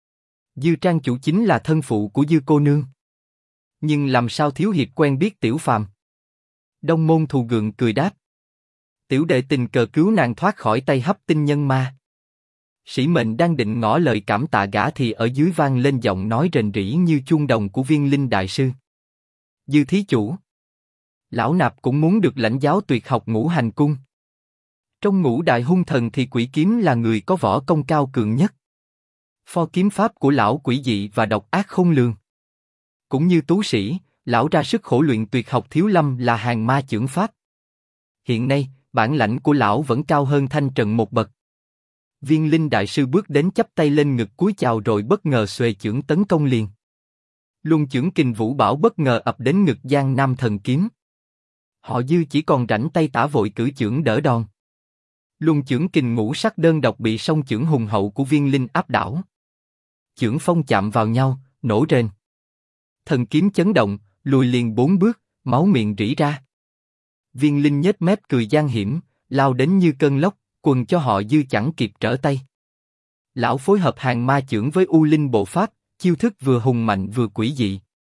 Dư Trang chủ chính là thân phụ của Dư cô nương. Nhưng làm sao thiếu hiệp quen biết Tiểu Phàm? Đông Môn Thù gượng cười đáp: tiểu đệ tình cờ cứu nàng thoát khỏi tay hấp tinh nhân ma. Sĩ Mệnh đang định ngỏ lời cảm tạ gã thì ở dưới vang lên giọng nói rền rĩ như chuông đồng của Viên Linh đại sư. Dư thí chủ, lão nạp cũng muốn được lãnh giáo tuyệt học Ngũ Hành Cung. Trong Ngũ Đại Hung Thần thì Quỷ Kiếm là người có võ công cao cường nhất. Pho kiếm pháp của lão quỷ dị và độc ác khôn lường. Cũng như Tú Sĩ, lão ra sức khổ luyện tuyệt học Thiếu Lâm là Hàng Ma Chưởng Pháp. Hiện nay, bản lãnh của lão vẫn cao hơn Thanh Trần một bậc. Viên Linh đại sư bước đến chắp tay lên ngực cúi chào rồi bất ngờ xuề chưởng tấn công liền. Luân chưởng kình vũ bảo bất ngờ ập đến ngực Giang Nam Thần Kiếm. Họ Dư chỉ còn rảnh tay tả vội cử chưởng đỡ đòn. Luân chưởng kình ngũ sắc đơn độc bị song chưởng hùng hậu của Viên Linh áp đảo. Chưởng phong chạm vào nhau, nổ rền. Thần kiếm chấn động, lùi liền 4 bước, máu miệng rỉ ra. Viên Linh nhếch mép cười gian hiểm, lao đến như cơn lốc, quần cho họ Dư chẳng kịp trở tay. Lão phối hợp Hàng Ma Chưởng với U Linh bộ pháp, chiêu thức vừa hùng mạnh vừa quỷ dị.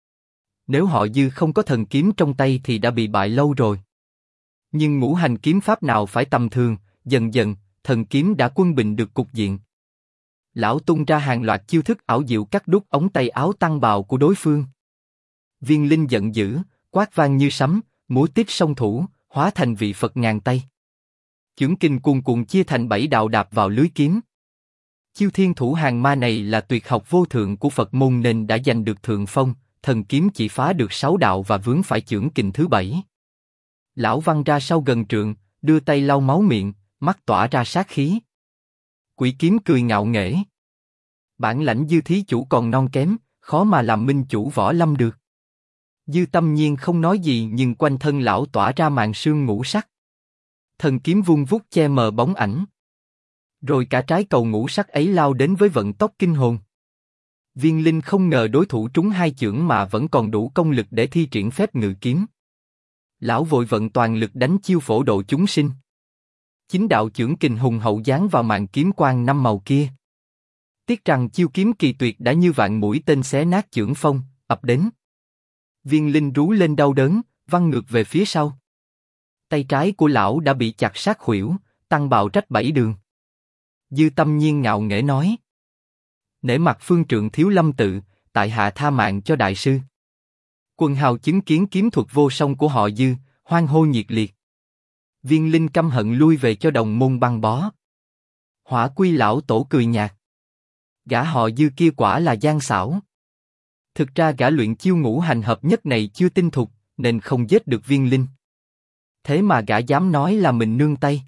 Nếu họ Dư không có thần kiếm trong tay thì đã bị bại lâu rồi. Nhưng ngũ hành kiếm pháp nào phải tầm thường, dần dần, thần kiếm đã quân bình được cục diện. Lão tung ra hàng loạt chiêu thức ảo diệu cắt đứt ống tay áo tăng bào của đối phương. Viên Linh giận dữ, quát vang như sấm, múa tiếp song thủ, hóa thành vị Phật ngàn tay. Chưởng kình cuồn cuộn chia thành 7 đạo đạp vào lưới kiếm. Chiêu thiên thủ hàng ma này là tuyệt học vô thượng của Phật môn nên đã giành được thượng phong, thần kiếm chỉ phá được 6 đạo và vướng phải chưởng kình thứ 7. Lão văng ra sau gần trượng, đưa tay lau máu miệng, mắt tỏa ra sát khí. Quỷ kiếm cười ngạo nghễ. Bản lãnh Dư thí chủ còn non kém, khó mà làm minh chủ võ lâm được. Dư Tâm Nhiên không nói gì nhưng quanh thân lão tỏa ra màn sương ngũ sắc. Thần kiếm vung vút che mờ bóng ảnh. Rồi cả trái cầu ngũ sắc ấy lao đến với vận tốc kinh hồn. Viên Linh không ngờ đối thủ trúng 2 chưởng mà vẫn còn đủ công lực để thi triển phép ngự kiếm. Lão vội vận toàn lực đánh chiêu phổ độ chúng sinh. 9 đạo chưởng kình hùng hậu giáng vào màn kiếm quang 5 màu kia. Tiếc rằng chiêu kiếm kỳ tuyệt đã như vạn mũi tên xé nát chưởng phong, ập đến. Viên Linh rú lên đau đớn, văng ngược về phía sau. Tay trái của lão đã bị chặt sát khuỷu, tăng bào rách 7 đường. Dư Tâm Nhiên ngạo nghễ nói: nể mặt phương trượng Thiếu Lâm tự, tại hạ tha mạng cho đại sư. Quần hào chứng kiến kiếm thuật vô song của họ Dư, hoan hô nhiệt liệt. Viên Linh căm hận lui về cho đồng môn băng bó. Hỏa Quy lão tổ cười nhạt: gã họ Dư kia quả là gian xảo. Thực ra gã luyện chiêu ngũ hành hợp nhất này chưa tinh thục, nên không giết được Viên Linh. Thế mà gã dám nói là mình nương tay.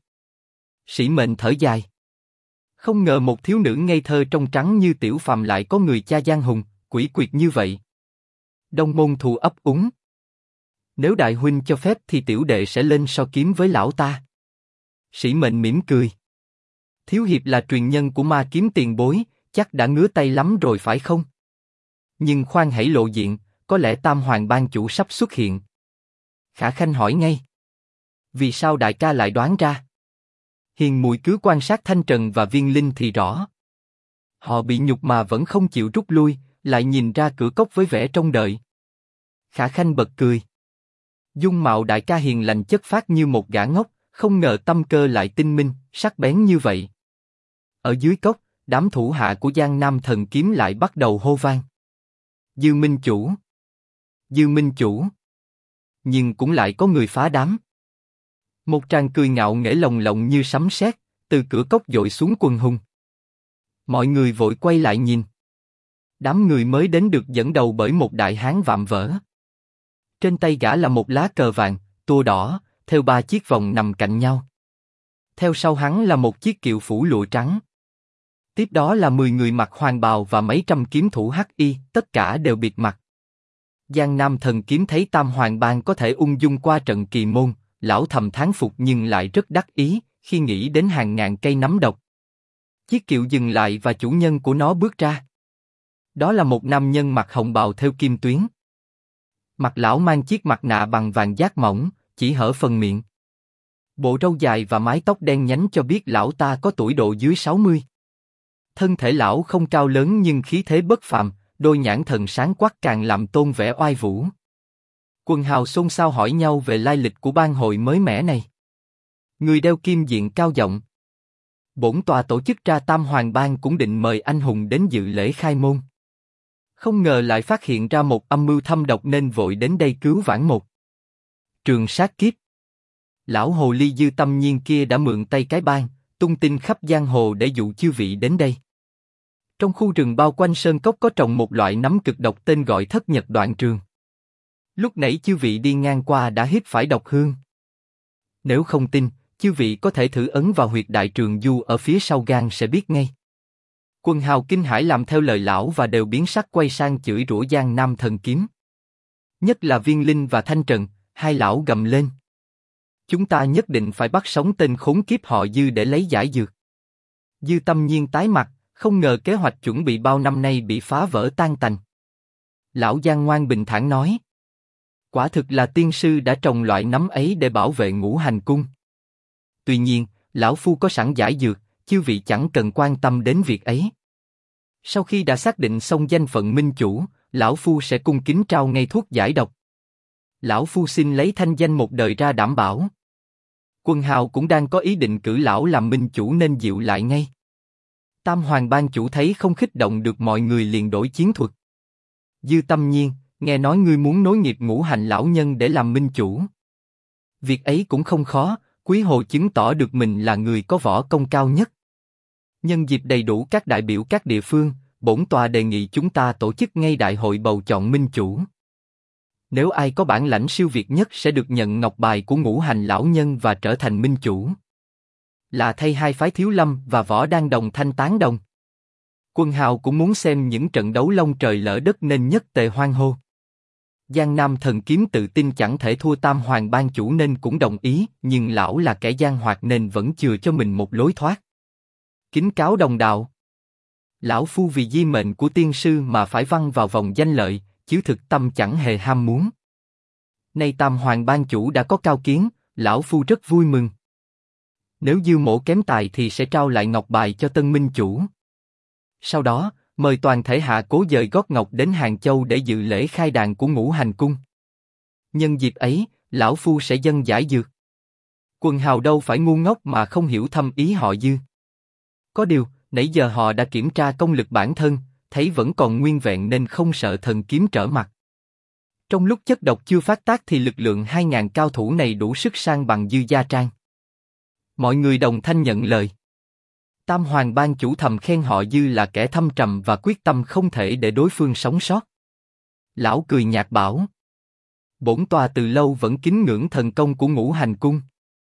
Sĩ Mệnh thở dài. Không ngờ một thiếu nữ ngây thơ trong trắng như Tiểu Phàm lại có người cha giang hùng, quỷ quyệt như vậy. Đông Môn Thù ấp úng: nếu đại huynh cho phép thì tiểu đệ sẽ lên so kiếm với lão ta. Sĩ Mệnh mỉm cười: thiếu hiệp là truyền nhân của Ma Kiếm tiền bối, chắc đã ngứa tay lắm rồi phải không? Nhưng khoan hãy lộ diện, có lẽ Tam Hoàng Ban chủ sắp xuất hiện. Khả Khanh hỏi ngay: vì sao đại ca lại đoán ra? Hiền muội cứ quan sát Thanh Trần và Viên Linh thì rõ. Họ bị nhục mà vẫn không chịu rút lui, lại nhìn ra cửa cốc với vẻ trông đợi. Khả Khanh bật cười. Dung mạo đại ca hiền lành chất phác như một gã ngốc, không ngờ tâm cơ lại tinh minh, sắc bén như vậy. Ở dưới cốc, đám thủ hạ của Giang Nam Thần Kiếm lại bắt đầu hô vang. Dư Minh Chủ. Dư Minh Chủ. Nhưng cũng lại có người phá đám. Một tràng cười ngạo nghễ lồng lộng như sấm sét, từ cửa cốc dội xuống quần hùng. Mọi người vội quay lại nhìn. Đám người mới đến được dẫn đầu bởi một đại hán vạm vỡ. Trên tay gã là một lá cờ vàng, tua đỏ, theo 3 chiếc vòng nằm cạnh nhau. Theo sau hắn là một chiếc kiệu phủ lụa trắng. Tiếp đó là 10 người mặc hoàng bào và mấy trăm kiếm thủ hắc y, tất cả đều bịt mặt. Giang Nam Thần Kiếm thấy Tam Hoàng Bang có thể ung dung qua trận kỳ môn, lão thầm thán phục nhưng lại rất đắc ý khi nghĩ đến hàng ngàn cây nấm độc. Chiếc kiệu dừng lại và chủ nhân của nó bước ra. Đó là một nam nhân mặc hồng bào theo kim tuyến. Mặt lão mang chiếc mặt nạ bằng vàng giác mỏng, chỉ hở phần miệng. Bộ râu dài và mái tóc đen nhánh cho biết lão ta có tuổi độ dưới 60. Thân thể lão không cao lớn nhưng khí thế bất phàm, đôi nhãn thần sáng quắc càng làm tôn vẻ oai vũ. Quần hào xôn xao hỏi nhau về lai lịch của bang hội mới mẻ này. Người đeo kim diện cao giọng. Bổn tòa tổ chức ra Tam Hoàng Bang cũng định mời anh hùng đến dự lễ khai môn. Không ngờ lại phát hiện ra một âm mưu thâm độc nên vội đến đây cứu vãn một trường sát kiếp. Lão hồ ly Dư Tâm Nhiên kia đã mượn tay cái bang, tung tin khắp giang hồ để dụ chư vị đến đây. Trong khu rừng bao quanh sơn cốc có trồng một loại nấm cực độc tên gọi Thất Nhật Đoạn Trường. Lúc nãy chư vị đi ngang qua đã hít phải độc hương. Nếu không tin, chư vị có thể thử ấn vào huyệt đại trường du ở phía sau gan sẽ biết ngay. Quần hào kinh hãi làm theo lời lão và đều biến sắc quay sang chửi rủa Giang Nam Thần Kiếm. Nhất là Viên Linh và Thanh Trần, hai lão gầm lên. Chúng ta nhất định phải bắt sống tên khốn kiếp họ Dư để lấy giải dược. Dư Tâm Nhiên tái mặt, không ngờ kế hoạch chuẩn bị bao năm nay bị phá vỡ tan tành. Lão Giang Ngoan bình thản nói. Quả thực là tiên sư đã trồng loại nấm ấy để bảo vệ Ngũ Hành Cung. Tuy nhiên, lão phu có sẵn giải dược, chư vị chẳng cần quan tâm đến việc ấy. Sau khi đã xác định xong danh phận minh chủ, lão phu sẽ cung kính trao ngay thuốc giải độc. Lão phu xin lấy thanh danh một đời ra đảm bảo. Quần hào cũng đang có ý định cử lão làm minh chủ nên dịu lại ngay. Tam Hoàng Bang chủ thấy không khích động được mọi người liền đổi chiến thuật. Dư Tâm Nhiên, nghe nói ngươi muốn nối nghiệp Ngũ Hành lão nhân để làm minh chủ. Việc ấy cũng không khó, Quý Hồ chứng tỏ được mình là người có võ công cao nhất. Nhân dịp đầy đủ các đại biểu các địa phương, bổn tòa đề nghị chúng ta tổ chức ngay đại hội bầu chọn minh chủ. Nếu ai có bản lãnh siêu việt nhất sẽ được nhận ngọc bài của Ngũ Hành lão nhân và trở thành minh chủ. Là thay hai phái Thiếu Lâm và Võ Đan đồng thanh tán đồng. Quân hào cũng muốn xem những trận đấu long trời lỡ đất nên nhất tề hoan hô. Giang Nam Thần Kiếm tự tin chẳng thể thua Tam Hoàng Bang chủ nên cũng đồng ý, nhưng lão là kẻ giang hoạt nên vẫn chừa cho mình một lối thoát. Kính cáo đồng đạo. Lão phu vì di mệnh của tiên sư mà phải văng vào vòng danh lợi, chứ thực tâm chẳng hề ham muốn. Nay Tam Hoàng Bang chủ đã có cao kiến, lão phu rất vui mừng. Nếu Dư mỗ kém tài thì sẽ trao lại ngọc bài cho tân minh chủ. Sau đó, mời toàn thể hạ cố dời gót ngọc đến Hàng Châu để dự lễ khai đàn của Ngũ Hành Cung. Nhân dịp ấy, lão phu sẽ dâng giải dược. Quần hào đâu phải ngu ngốc mà không hiểu thâm ý họ Dư. Có điều, nãy giờ họ đã kiểm tra công lực bản thân, thấy vẫn còn nguyên vẹn nên không sợ thần kiếm trở mặt. Trong lúc chất độc chưa phát tác thì lực lượng 2.000 cao thủ này đủ sức sang bằng Dư Gia Trang. Mọi người đồng thanh nhận lời. Tam Hoàng Bang chủ thầm khen họ Dư là kẻ thâm trầm và quyết tâm không thể để đối phương sống sót. Lão cười nhạt bảo. Bổn tòa từ lâu vẫn kính ngưỡng thần công của Ngũ Hành Cung.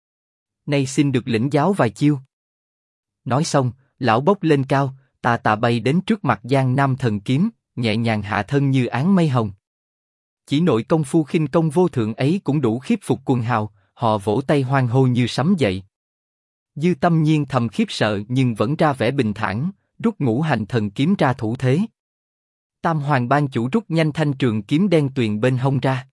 Nay xin được lĩnh giáo vài chiêu. Nói xong, lão bốc lên cao, tà tà bay đến trước mặt Giang Nam Thần Kiếm, nhẹ nhàng hạ thân như áng mây hồng. Chỉ nội công phu khinh công vô thượng ấy cũng đủ khiếp phục quần hào, họ vỗ tay hoan hô như sấm dậy. Dư Tâm Nhiên thầm khiếp sợ nhưng vẫn ra vẻ bình thản, rút Ngũ Hành Thần Kiếm ra thủ thế. Tam Hoàng Bang chủ rút nhanh thanh trường kiếm đen tuyền bên hông ra.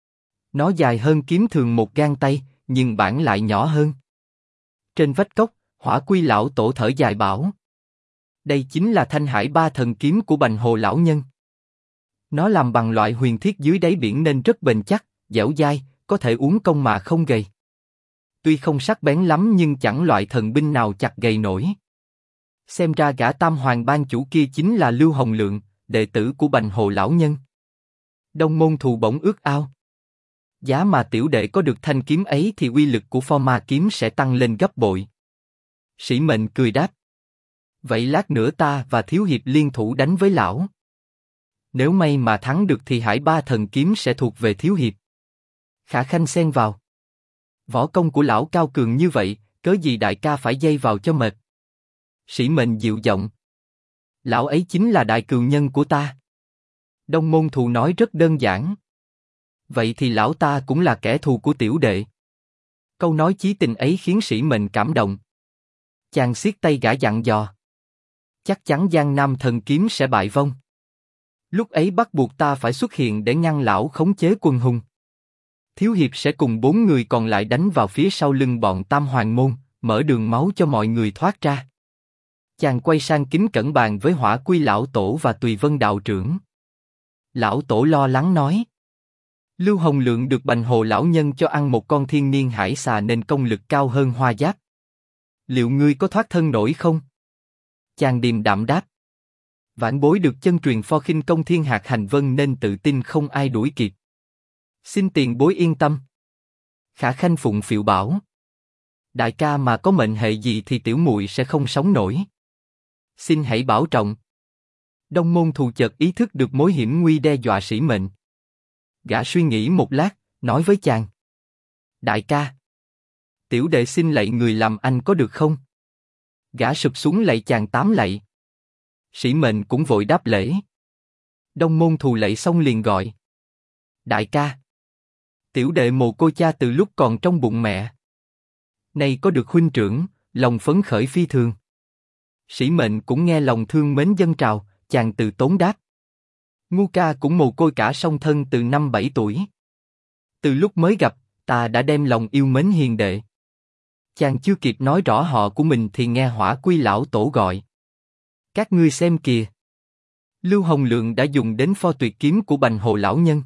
Nó dài hơn kiếm thường một gang tay, nhưng bản lại nhỏ hơn. Trên vách cốc, Hỏa Quy lão tổ thở dài bảo: đây chính là Thanh Hải Ba Thần Kiếm của Bành Hồ lão nhân. Nó làm bằng loại huyền thiết dưới đáy biển nên rất bền chắc, dẻo dai, có thể uốn cong mà không gầy. Tuy không sắc bén lắm nhưng chẳng loại thần binh nào chặt gầy nổi. Xem ra gã Tam Hoàng Bang chủ kia chính là Lưu Hồng Lượng, đệ tử của Bành Hồ lão nhân. Đông môn thù bỗng ước ao. Giá mà tiểu đệ có được thanh kiếm ấy thì uy lực của pho ma kiếm sẽ tăng lên gấp bội. Sĩ Mệnh cười đáp. Vậy lát nữa ta và Thiếu Hiệp liên thủ đánh với lão. Nếu may mà thắng được thì Hải Ba Thần kiếm sẽ thuộc về Thiếu Hiệp. Khả Khanh xen vào. Võ công của lão cao cường như vậy, cớ gì đại ca phải dây vào cho mệt. Sĩ Mệnh dịu giọng. Lão ấy chính là đại cường nhân của ta. Đông môn thù nói rất đơn giản. Vậy thì lão ta cũng là kẻ thù của tiểu đệ. Câu nói chí tình ấy khiến Sĩ Mệnh cảm động. Chàng siết tay gã dặn dò. Chắc chắn Giang Nam Thần kiếm sẽ bại vong. Lúc ấy bắt buộc ta phải xuất hiện để ngăn lão khống chế quân hùng. Thiếu Hiệp sẽ cùng 4 người còn lại đánh vào phía sau lưng bọn Tam Hoàng Môn, mở đường máu cho mọi người thoát ra. Chàng quay sang kính cẩn bàn với Hỏa Quy lão tổ và Tùy Vân đạo trưởng. Lão tổ lo lắng nói. Lưu Hồng Lượng được Bành Hồ lão nhân cho ăn một con thiên niên hải xà nên công lực cao hơn Hoa Giáp. Liệu ngươi có thoát thân nổi không? Chàng điềm đạm đáp. Vãn bối được chân truyền pho khinh công thiên hạt hành vân nên tự tin không ai đuổi kịp. Xin tiền bối yên tâm. Khả Khanh phụng phịu bảo. Đại ca mà có mệnh hệ gì thì tiểu muội sẽ không sống nổi. Xin hãy bảo trọng. Đông môn thù chợt ý thức được mối hiểm nguy đe dọa Sĩ Mệnh. Gã suy nghĩ một lát, nói với chàng. Đại ca. Tiểu đệ xin lạy người làm anh có được không? Gã sụp xuống lạy chàng 8 lạy. Sĩ Mệnh cũng vội đáp lễ. Đông môn thù lạy xong liền gọi. Đại ca. Tiểu đệ mồ côi cha từ lúc còn trong bụng mẹ. Nay có được huynh trưởng, lòng phấn khởi phi thường. Sĩ Mệnh cũng nghe lòng thương mến dâng trào, chàng từ tốn đáp. Ngu ca cũng mồ côi cả song thân từ năm 7 tuổi. Từ lúc mới gặp, ta đã đem lòng yêu mến hiền đệ. Chàng chưa kịp nói rõ họ của mình thì nghe Hỏa Quy lão tổ gọi. Các ngươi xem kìa. Lưu Hồng Lượng đã dùng đến pho tuyệt kiếm của Bành Hồ lão nhân.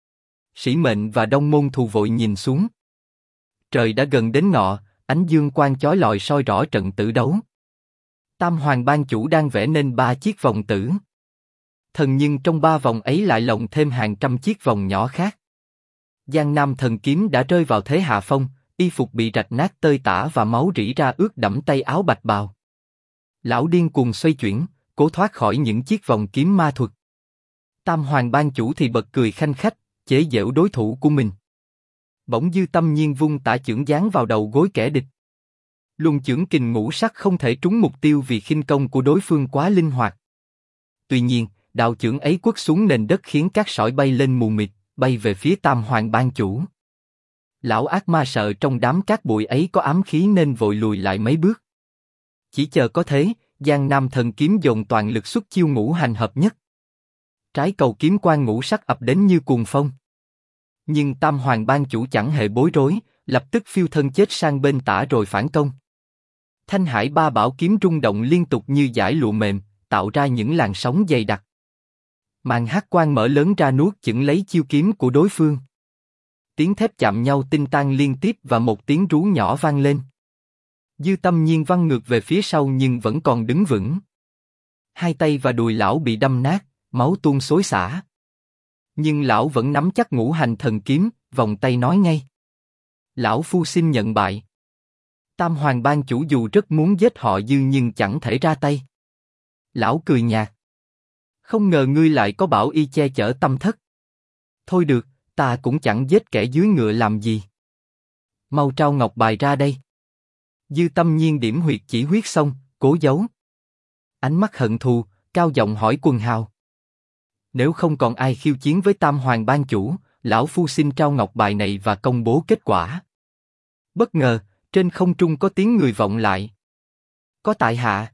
Sĩ Mệnh và Đông môn thù vội nhìn xuống. Trời đã gần đến ngọ, ánh dương quang chói lọi soi rõ trận tử đấu. Tam Hoàng ban chủ đang vẽ nên 3 chiếc vòng tử. Thần nhưng trong 3 vòng ấy lại lồng thêm hàng trăm chiếc vòng nhỏ khác. Giang Nam Thần kiếm đã rơi vào thế hạ phong, y phục bị rạch nát tơi tả và máu rỉ ra ướt đẫm tay áo bạch bào. Lão điên cuồng xoay chuyển, cố thoát khỏi những chiếc vòng kiếm ma thuật. Tam Hoàng ban chủ thì bật cười khanh khách, chế giễu đối thủ của mình. Bỗng Dư Tâm Nhiên vung tả chưởng giáng vào đầu gối kẻ địch. Luân chưởng kình ngũ sắc không thể trúng mục tiêu vì khinh công của đối phương quá linh hoạt. Tuy nhiên, đạo chưởng ấy quất xuống nền đất khiến các sỏi bay lên mù mịt, bay về phía Tam Hoàng ban chủ. Lão ác ma sợ trong đám cát bụi ấy có ám khí nên vội lùi lại mấy bước. Chỉ chờ có thế, Giang Nam Thần kiếm dồn toàn lực xuất chiêu ngũ hành hợp nhất. Trái cầu kiếm quang ngũ sắc ập đến như cuồng phong. Nhưng Tam Hoàng ban chủ chẳng hề bối rối, lập tức phiêu thân chết sang bên tả rồi phản công. Thanh Hải Ba Bảo kiếm rung động liên tục như dải lụa mềm, tạo ra những làn sóng dày đặc. Màn hắc quang mở lớn ra nuốt chửng lấy chiêu kiếm của đối phương. Tiếng thép chạm nhau tinh tan liên tiếp và một tiếng rú nhỏ vang lên. Dư Tâm Nhiên văng ngược về phía sau nhưng vẫn còn đứng vững. Hai tay và đùi lão bị đâm nát, máu tuôn xối xả. Nhưng lão vẫn nắm chắc ngũ hành thần kiếm, vòng tay nói ngay. Lão phu xin nhận bại. Tam Hoàng ban chủ dù rất muốn giết họ Dư nhưng chẳng thể ra tay. Lão cười nhạt. Không ngờ ngươi lại có bảo y che chở tâm thất. Thôi được, ta cũng chẳng giết kẻ dưới ngựa làm gì. Mau trao ngọc bài ra đây. Dư Tâm Nhiên điểm huyệt chỉ huyết xong, cố giấu. Ánh mắt hận thù, cao giọng hỏi quần hào. Nếu không còn ai khiêu chiến với Tam Hoàng ban chủ, lão phu xin trao ngọc bài này và công bố kết quả. Bất ngờ, trên không trung có tiếng người vọng lại. Có tại hạ.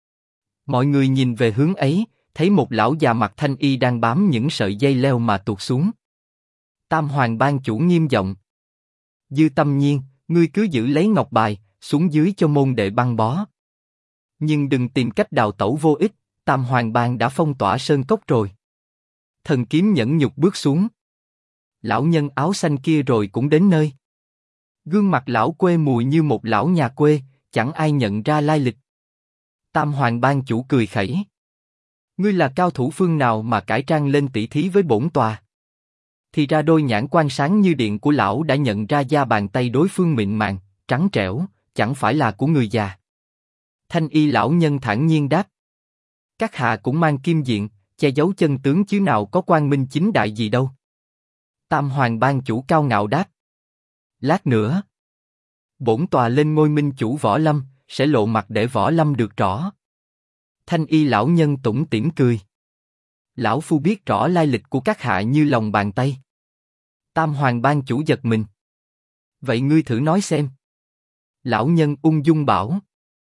Mọi người nhìn về hướng ấy, thấy một lão già mặc thanh y đang bám những sợi dây leo mà tuột xuống. Tam Hoàng ban chủ nghiêm giọng. Dư Tâm Nhiên, ngươi cứ giữ lấy ngọc bài, xuống dưới cho môn đệ băng bó. Nhưng đừng tìm cách đào tẩu vô ích, Tam Hoàng ban đã phong tỏa sơn cốc rồi. Thần kiếm nhẫn nhục bước xuống. Lão nhân áo xanh kia rồi cũng đến nơi. Gương mặt lão quê mùi như một lão nhà quê, chẳng ai nhận ra lai lịch. Tam Hoàng ban chủ cười khẩy. Ngươi là cao thủ phương nào mà cải trang lên tỷ thí với bổn tòa? Thì ra đôi nhãn quan sáng như điện của lão đã nhận ra da bàn tay đối phương mịn màng, trắng trẻo, chẳng phải là của người già. Thanh y lão nhân thản nhiên đáp. Các hạ cũng mang kim diện, che giấu chân tướng chứ nào có quang minh chính đại gì đâu. Tam Hoàng Ban chủ cao ngạo đáp. Lát nữa, bổn tòa lên ngôi minh chủ võ lâm, sẽ lộ mặt để võ lâm được rõ. Thanh y lão nhân tủm tỉm cười. Lão phu biết rõ lai lịch của các hạ như lòng bàn tay. Tam Hoàng Ban chủ giật mình. Vậy ngươi thử nói xem. Lão nhân ung dung bảo.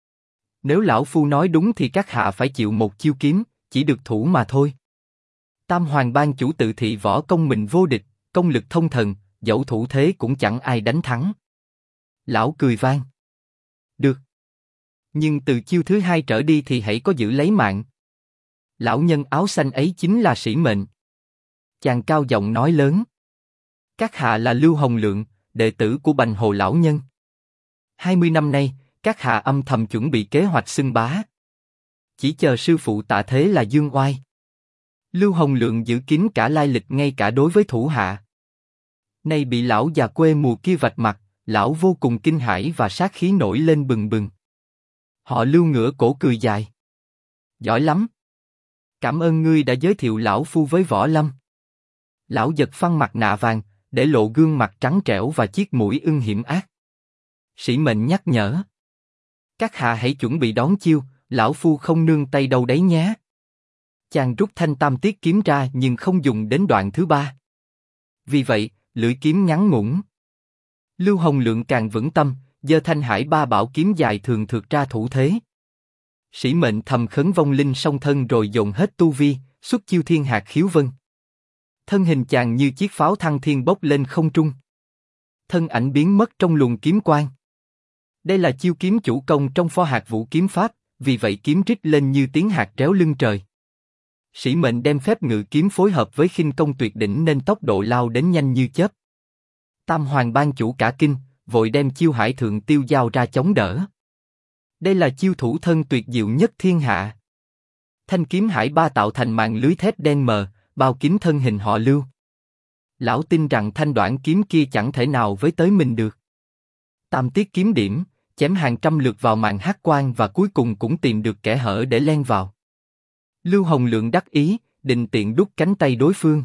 Nếu lão phu nói đúng thì các hạ phải chịu một chiêu kiếm, chỉ được thủ mà thôi. Tam Hoàng Ban chủ tự thị võ công mình vô địch, công lực thông thần, dẫu thủ thế cũng chẳng ai đánh thắng. Lão cười vang. Được. Nhưng từ chiêu thứ hai trở đi thì hãy có giữ lấy mạng. Lão nhân áo xanh ấy chính là Sĩ Mệnh. Chàng cao giọng nói lớn. Các hạ là Lưu Hồng Lượng, đệ tử của Bành Hồ lão nhân. 20 năm nay, các hạ âm thầm chuẩn bị kế hoạch xưng bá. Chỉ chờ sư phụ tạ thế là dương oai. Lưu Hồng Lượng giữ kín cả lai lịch ngay cả đối với thủ hạ. Nay bị lão già quê mùa kia vạch mặt, lão vô cùng kinh hãi và sát khí nổi lên bừng bừng. Họ Lưu ngửa cổ cười dài. Giỏi lắm. Cảm ơn ngươi đã giới thiệu lão phu với võ lâm. Lão giật phăng mặt nạ vàng, để lộ gương mặt trắng trẻo và chiếc mũi ưng hiểm ác. Sĩ Mệnh nhắc nhở. Các hạ hãy chuẩn bị đón chiêu, lão phu không nương tay đâu đấy nhé. Chàng rút thanh tam tiết kiếm ra nhưng không dùng đến đoạn thứ ba. Vì vậy, lưỡi kiếm ngắn ngủn. Lưu Hồng Lượng càng vững tâm, giơ thanh hải ba bảo kiếm dài thường thượt ra thủ thế. Sĩ Mệnh thầm khấn vong linh song thân rồi dồn hết tu vi, xuất chiêu thiên hạt khiếu vân. Thân hình chàng như chiếc pháo thăng thiên bốc lên không trung. Thân ảnh biến mất trong luồng kiếm quang. Đây là chiêu kiếm chủ công trong Pho Hạt Vũ kiếm pháp, vì vậy kiếm rít lên như tiếng hạt réo lưng trời. Sĩ Mệnh đem phép ngự kiếm phối hợp với khinh công tuyệt đỉnh nên tốc độ lao đến nhanh như chớp. Tam Hoàng Ban chủ cả kinh, vội đem chiêu Hải Thượng Tiêu giao ra chống đỡ. Đây là chiêu thủ thân tuyệt diệu nhất thiên hạ. Thanh kiếm hải ba tạo thành màn lưới thép đen mờ, bao kín thân hình họ Lưu. Lão tin rằng thanh đoạn kiếm kia chẳng thể nào với tới mình được. Tam tiết kiếm điểm, chém hàng trăm lượt vào màn hắc quang và cuối cùng cũng tìm được kẽ hở để len vào. Lưu Hồng Lượng đắc ý, định tiện đút cánh tay đối phương.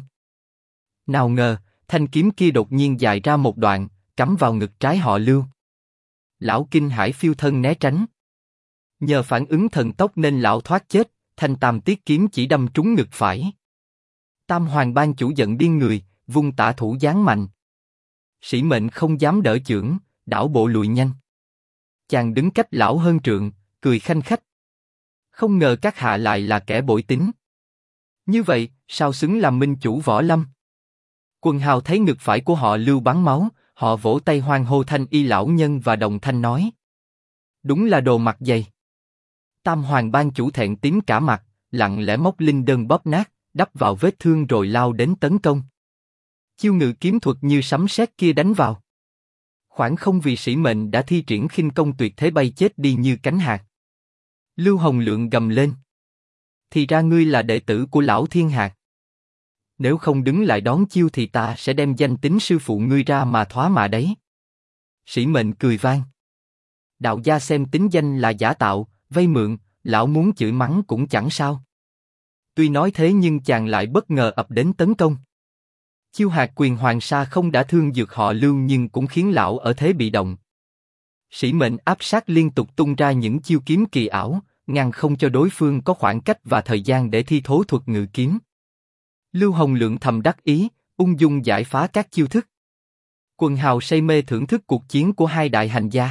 Nào ngờ, thanh kiếm kia đột nhiên dài ra một đoạn, cắm vào ngực trái họ Lưu. Lão kinh hãi phiêu thân né tránh. Nhờ phản ứng thần tốc nên lão thoát chết, thanh tam tiết kiếm chỉ đâm trúng ngực phải. Tam Hoàng Ban chủ giận điên người, vung tả thủ giáng mạnh. Sĩ Mệnh không dám đỡ chưởng, đảo bộ lùi nhanh. Chàng đứng cách lão hơn trượng, cười khanh khách. Không ngờ các hạ lại là kẻ bội tín. Như vậy, sao xứng làm minh chủ võ lâm? Quần hào thấy ngực phải của họ Lưu bắn máu, họ vỗ tay hoan hô thanh y lão nhân và đồng thanh nói. Đúng là đồ mặt dày. Tam Hoàng Ban chủ thẹn tím cả mặt, lặng lẽ móc linh đơn bóp nát, đắp vào vết thương rồi lao đến tấn công. Chiêu ngự kiếm thuật như sấm sét kia đánh vào. Khoảng không vì Sĩ Mệnh đã thi triển khinh công tuyệt thế bay chết đi như cánh hạt. Lưu Hồng Lượng gầm lên. Thì ra ngươi là đệ tử của lão Thiên Hạt. Nếu không đứng lại đón chiêu thì ta sẽ đem danh tính sư phụ ngươi ra mà thoá mạ đấy. Sĩ Mệnh cười vang. Đạo gia xem tính danh là giả tạo, vay mượn, lão muốn chửi mắng cũng chẳng sao. Tuy nói thế nhưng chàng lại bất ngờ ập đến tấn công. Chiêu hạt quyền hoàng sa không đã thương dược họ Lưu nhưng cũng khiến lão ở thế bị động. Sĩ Mệnh áp sát liên tục tung ra những chiêu kiếm kỳ ảo, ngăn không cho đối phương có khoảng cách và thời gian để thi thố thuật ngự kiếm. Lưu Hồng Lượng thầm đắc ý, ung dung giải phá các chiêu thức. Quần hào say mê thưởng thức cuộc chiến của hai đại hành gia.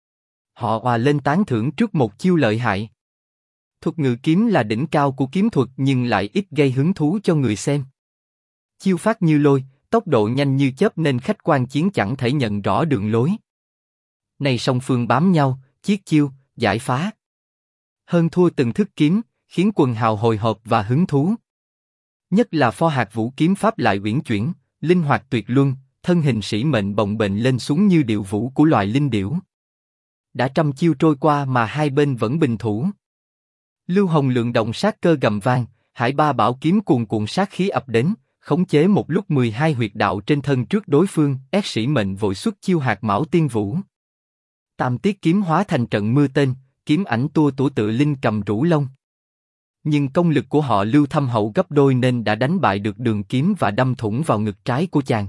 Họ òa lên tán thưởng trước một chiêu lợi hại. Thuật ngự kiếm là đỉnh cao của kiếm thuật nhưng lại ít gây hứng thú cho người xem. Chiêu phát như lôi, tốc độ nhanh như chớp nên khách quan chiến chẳng thể nhận rõ đường lối. Này song phương bám nhau, chiết chiêu, giải phá. Hơn thua từng thức kiếm, khiến quần hào hồi hộp và hứng thú. Nhất là Pho Hạt Vũ kiếm pháp lại uyển chuyển, linh hoạt tuyệt luân, thân hình Sĩ Mệnh bồng bềnh lên xuống như điệu vũ của loài linh điểu. Đã trăm chiêu trôi qua mà hai bên vẫn bình thủ. Lưu Hồng Lượng động sát cơ gầm vang, hải ba bảo kiếm cuồn cuộn sát khí ập đến, khống chế một lúc 12 huyệt đạo trên thân trước đối phương, ép Sĩ Mệnh vội xuất chiêu Hạt Mão Tiên Vũ. Tam tiết kiếm hóa thành trận mưa tên, kiếm ảnh tua tủa tự linh cầm rũ lông. Nhưng công lực của họ Lưu thâm hậu gấp đôi nên đã đánh bại được đường kiếm và đâm thủng vào ngực trái của chàng.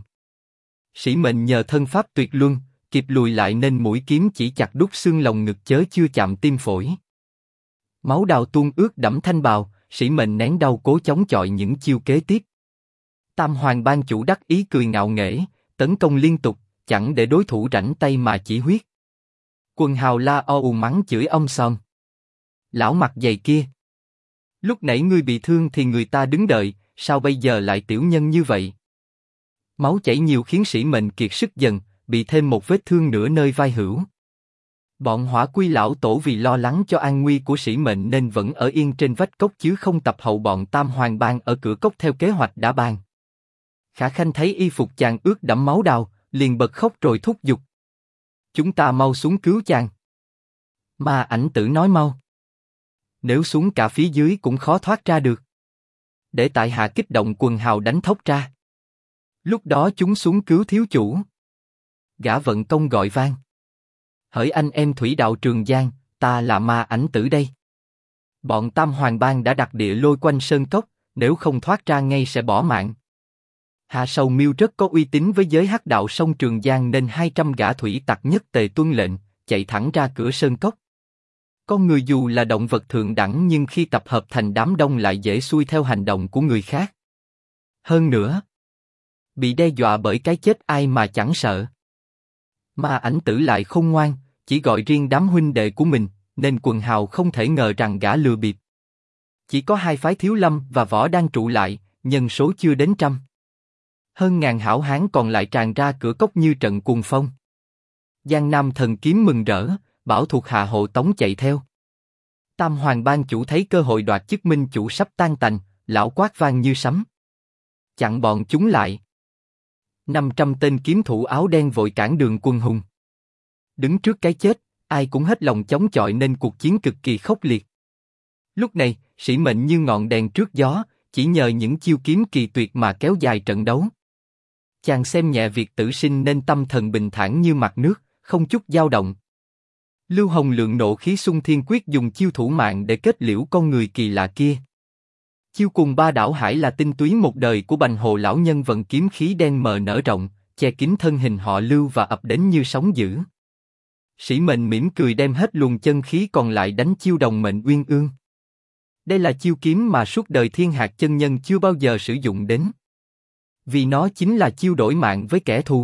Sĩ Mệnh nhờ thân pháp tuyệt luân, kịp lùi lại nên mũi kiếm chỉ chặt đút xương lồng ngực chớ chưa chạm tim phổi. Máu đào tuôn ướt đẫm thanh bào, Sĩ Mệnh nén đau cố chống chọi những chiêu kế tiếp. Tam Hoàng Ban chủ đắc ý cười ngạo nghễ, tấn công liên tục, chẳng để đối thủ rảnh tay mà chỉ huyết. Quần hào la o mắng chửi ông xòm. Lão mặt dày kia! Lúc nãy ngươi bị thương thì người ta đứng đợi, sao bây giờ lại tiểu nhân như vậy? Máu chảy nhiều khiến Sĩ Mệnh kiệt sức dần, bị thêm một vết thương nửa nơi vai hữu. Bọn Hỏa Quy lão tổ vì lo lắng cho an nguy của Sĩ Mệnh nên vẫn ở yên trên vách cốc chứ không tập hậu bọn Tam Hoàng Ban ở cửa cốc theo kế hoạch đã ban. Khả Khanh thấy y phục chàng ướt đẫm máu đào, liền bật khóc rồi thúc giục. Chúng ta mau xuống cứu chàng. Ma Ảnh Tử nói mau. Nếu xuống cả phía dưới cũng khó thoát ra được. Để tại hạ kích động quần hào đánh thốc ra. Lúc đó chúng xuống cứu thiếu chủ. Gã vận công gọi vang. Hỡi anh em thủy đạo Trường Giang, ta là Ma Ảnh Tử đây. Bọn Tam Hoàng Ban đã đặt địa lôi quanh sơn cốc, nếu không thoát ra ngay sẽ bỏ mạng. Hạ Sầu Miêu rất có uy tín với giới hắc đạo sông Trường Giang nên 200 gã thủy tặc nhất tề tuân lệnh, chạy thẳng ra cửa sơn cốc. Con người dù là động vật thượng đẳng nhưng khi tập hợp thành đám đông lại dễ xuôi theo hành động của người khác. Hơn nữa, bị đe dọa bởi cái chết ai mà chẳng sợ. Ma Ảnh Tử lại khôn ngoan, chỉ gọi riêng đám huynh đệ của mình, nên quần hào không thể ngờ rằng gã lừa bịp. Chỉ có hai phái Thiếu Lâm và Võ đang trụ lại, nhân số chưa đến trăm. Hơn ngàn hảo hán còn lại tràn ra cửa cốc như trận cuồng phong. Giang Nam Thần Kiếm mừng rỡ, bảo thuộc hạ hộ tống chạy theo. Tam Hoàng Ban chủ thấy cơ hội đoạt chức minh chủ sắp tan tành, lão quát vang như sấm. Chặn bọn chúng lại. 500 tên kiếm thủ áo đen vội cản đường quân hùng. Đứng trước cái chết, ai cũng hết lòng chống chọi nên cuộc chiến cực kỳ khốc liệt. Lúc này, Sĩ Mệnh như ngọn đèn trước gió, chỉ nhờ những chiêu kiếm kỳ tuyệt mà kéo dài trận đấu. Chàng xem nhẹ việc tử sinh nên tâm thần bình thản như mặt nước, không chút dao động. Lưu Hồng Lượng nộ khí xung thiên quyết dùng chiêu thủ mạng để kết liễu con người kỳ lạ kia. Chiêu cùng ba đảo hải là tinh túy một đời của Bành Hồ lão nhân vận kiếm khí đen mờ nở rộng, che kín thân hình họ Lưu và ập đến như sóng dữ. Sĩ Mệnh mỉm cười đem hết luồng chân khí còn lại đánh chiêu đồng mệnh uyên ương. Đây là chiêu kiếm mà suốt đời Thiên Hạc chân nhân chưa bao giờ sử dụng đến. Vì nó chính là chiêu đổi mạng với kẻ thù.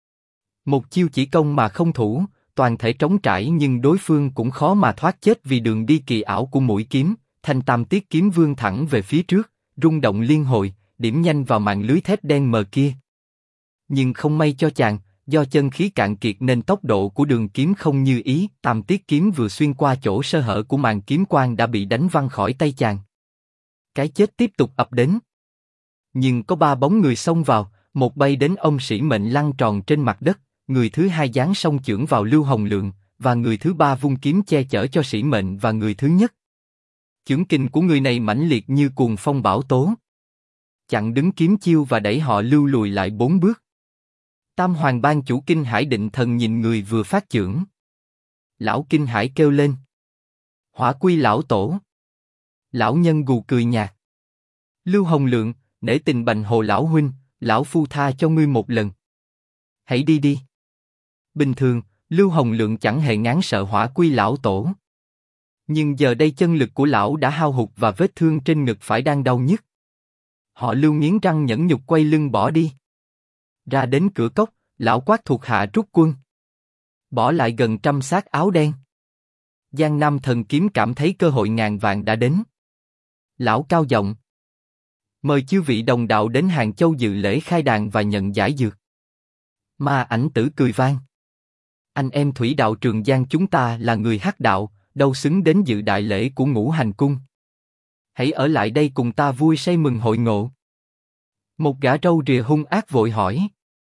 Một chiêu chỉ công mà không thủ, toàn thể trống trải nhưng đối phương cũng khó mà thoát chết vì đường đi kỳ ảo của mũi kiếm. Thanh Tam Tiết kiếm vươn thẳng về phía trước, rung động liên hồi, điểm nhanh vào mạng lưới thép đen mờ kia. Nhưng không may cho chàng, do chân khí cạn kiệt nên tốc độ của đường kiếm không như ý, Tam Tiết kiếm vừa xuyên qua chỗ sơ hở của màn kiếm quang đã bị đánh văng khỏi tay chàng. Cái chết tiếp tục ập đến. Nhưng có ba bóng người xông vào, một bay đến ông Sĩ Mệnh lăn tròn trên mặt đất, người thứ hai giáng song chưởng vào Lưu Hồng Lượng, và người thứ ba vung kiếm che chở cho Sĩ Mệnh và người thứ nhất. Chưởng kình của người này mãnh liệt như cuồng phong bão tố, chặn đứng kiếm chiêu và đẩy họ Lưu lùi lại 4 bước. Tam Hoàng Ban chủ Kinh Hải định thần nhìn người vừa phát chưởng. Lão Kinh Hải kêu lên. Hỏa Quy lão tổ. Lão nhân gù cười nhạt. Lưu Hồng Lượng, nể tình Bành Hồ lão huynh, lão phu tha cho ngươi một lần. Hãy đi đi. Bình thường, Lưu Hồng Lượng chẳng hề ngán sợ Hỏa Quy lão tổ. Nhưng giờ đây chân lực của lão đã hao hụt và vết thương trên ngực phải đang đau nhức. Họ Lưu nghiến răng nhẫn nhục quay lưng bỏ đi. Ra đến cửa cốc, lão quát thuộc hạ rút quân. Bỏ lại gần 100 xác áo đen. Giang Nam Thần Kiếm cảm thấy cơ hội ngàn vàng đã đến. Lão cao giọng. Mời chư vị đồng đạo đến Hàng Châu dự lễ khai đàn và nhận giải dược. Ma Ảnh Tử cười vang. Anh em thủy đạo Trường Giang chúng ta là người hắc đạo, đâu xứng đến dự đại lễ của Ngũ Hành Cung. Hãy ở lại đây cùng ta vui say mừng hội ngộ. Một gã râu rìa hung ác vội hỏi.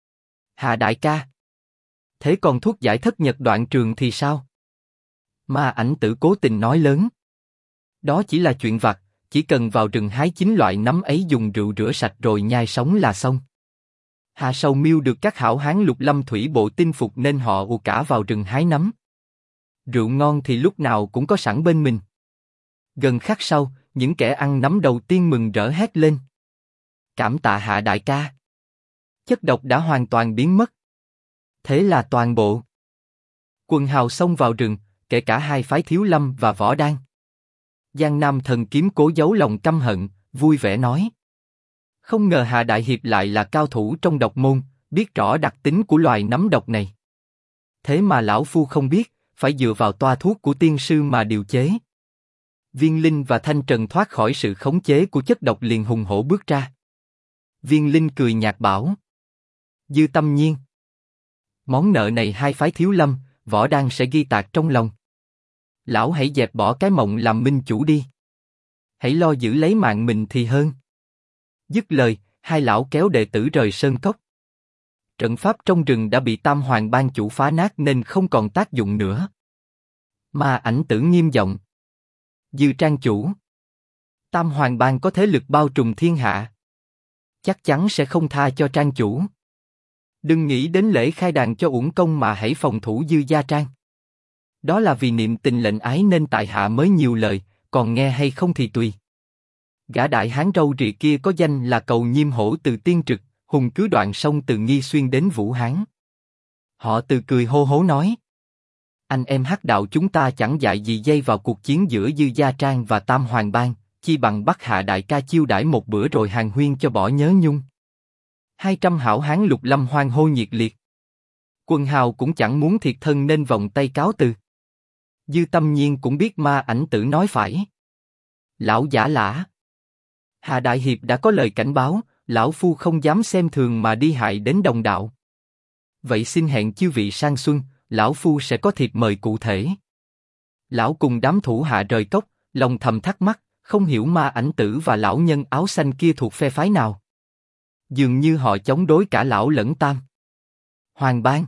Hà đại ca. Thế còn thuốc giải thất nhật đoạn trường thì sao? Ma Ảnh Tử cố tình nói lớn. Đó chỉ là chuyện vặt, chỉ cần vào rừng hái 9 loại nấm ấy dùng rượu rửa sạch rồi nhai sống là xong. Hạ Sầu Miêu được các hảo hán Lục Lâm Thủy Bộ tin phục nên họ ùa cả vào rừng hái nấm. Rượu ngon thì lúc nào cũng có sẵn bên mình. Gần khắc sau, những kẻ ăn nấm đầu tiên mừng rỡ hét lên. Cảm tạ Hạ đại ca. Chất độc đã hoàn toàn biến mất. Thế là toàn bộ quần hào xông vào rừng, kể cả hai phái Thiếu Lâm và Võ Đan. Giang Nam Thần Kiếm cố giấu lòng căm hận, vui vẻ nói. Không ngờ Hạ đại hiệp lại là cao thủ trong độc môn, biết rõ đặc tính của loài nấm độc này. Thế mà lão phu không biết, phải dựa vào toa thuốc của tiên sư mà điều chế. Viên Linh và Thanh Trần thoát khỏi sự khống chế của chất độc liền hùng hổ bước ra. Viên Linh cười nhạt bảo. Dư Tâm Nhiên. Món nợ này hai phái Thiếu Lâm, Võ Đan sẽ ghi tạc trong lòng. Lão hãy dẹp bỏ cái mộng làm minh chủ đi. Hãy lo giữ lấy mạng mình thì hơn. Dứt lời, hai lão kéo đệ tử rời sơn cốc. Trận pháp trong rừng đã bị Tam Hoàng Ban chủ phá nát nên không còn tác dụng nữa. Ma Ảnh Tử nghiêm giọng. Dư trang chủ. Tam Hoàng Ban có thế lực bao trùm thiên hạ. Chắc chắn sẽ không tha cho trang chủ. Đừng nghĩ đến lễ khai đàn cho uổng công mà hãy phòng thủ Dư gia trang. Đó là vì niệm tình lệnh ái nên tại hạ mới nhiều lời, còn nghe hay không thì tùy. Gã đại hán râu rịa kia có danh là Cầu Nhiêm Hổ từ Tiên Trực, hùng cứ đoạn sông từ Nghi Xuyên đến Vũ Hán. Họ Từ cười hô hố nói. Anh em Hắc đạo chúng ta chẳng dại gì dây vào cuộc chiến giữa Dư gia trang và Tam Hoàng Ban, chi bằng bắt Hạ đại ca chiêu đãi một bữa rồi hàng huyên cho bỏ nhớ nhung. 200 hảo hán Lục Lâm hoan hô nhiệt liệt. Quần hào cũng chẳng muốn thiệt thân nên vòng tay cáo từ. Dư Tâm Nhiên cũng biết Ma Ảnh Tử nói phải. Lão giả lả. Hạ đại hiệp đã có lời cảnh báo, lão phu không dám xem thường mà đi hại đến đồng đạo. Vậy xin hẹn chư vị sang xuân, lão phu sẽ có thiệp mời cụ thể. Lão cùng đám thủ hạ rời cốc, lòng thầm thắc mắc, không hiểu Ma Ảnh Tử và lão nhân áo xanh kia thuộc phe phái nào. Dường như họ chống đối cả lão lẫn Tam Hoàng Ban.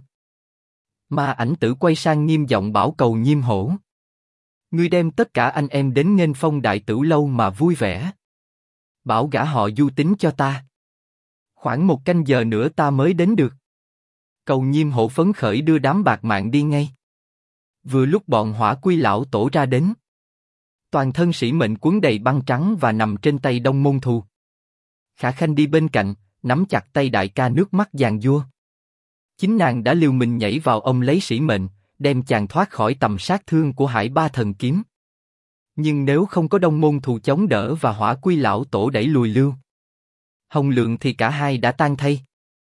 Ma Ảnh Tử quay sang nghiêm giọng bảo Cầu Nhiêm Hổ. Ngươi đem tất cả anh em đến nghênh phong đại tử lâu mà vui vẻ. Bảo gã họ Du tính cho ta. Khoảng 1 canh giờ nữa ta mới đến được. Cầu Nhiêm Hổ phấn khởi đưa đám bạc mạng đi ngay. Vừa lúc bọn Hỏa Quy lão tổ ra đến. Toàn thân sĩ mệnh quấn đầy băng trắng và nằm trên tay Đông Môn Thù. Khả Khanh đi bên cạnh, nắm chặt tay đại ca nước mắt giàn giụa. Chính nàng đã liều mình nhảy vào ôm lấy sĩ mệnh, đem chàng thoát khỏi tầm sát thương của Hải Ba Thần Kiếm. Nhưng nếu không có Đông Môn Thù chống đỡ và Hỏa Quy lão tổ đẩy lùi Lưu Hồng Lượng thì cả hai đã tan thay.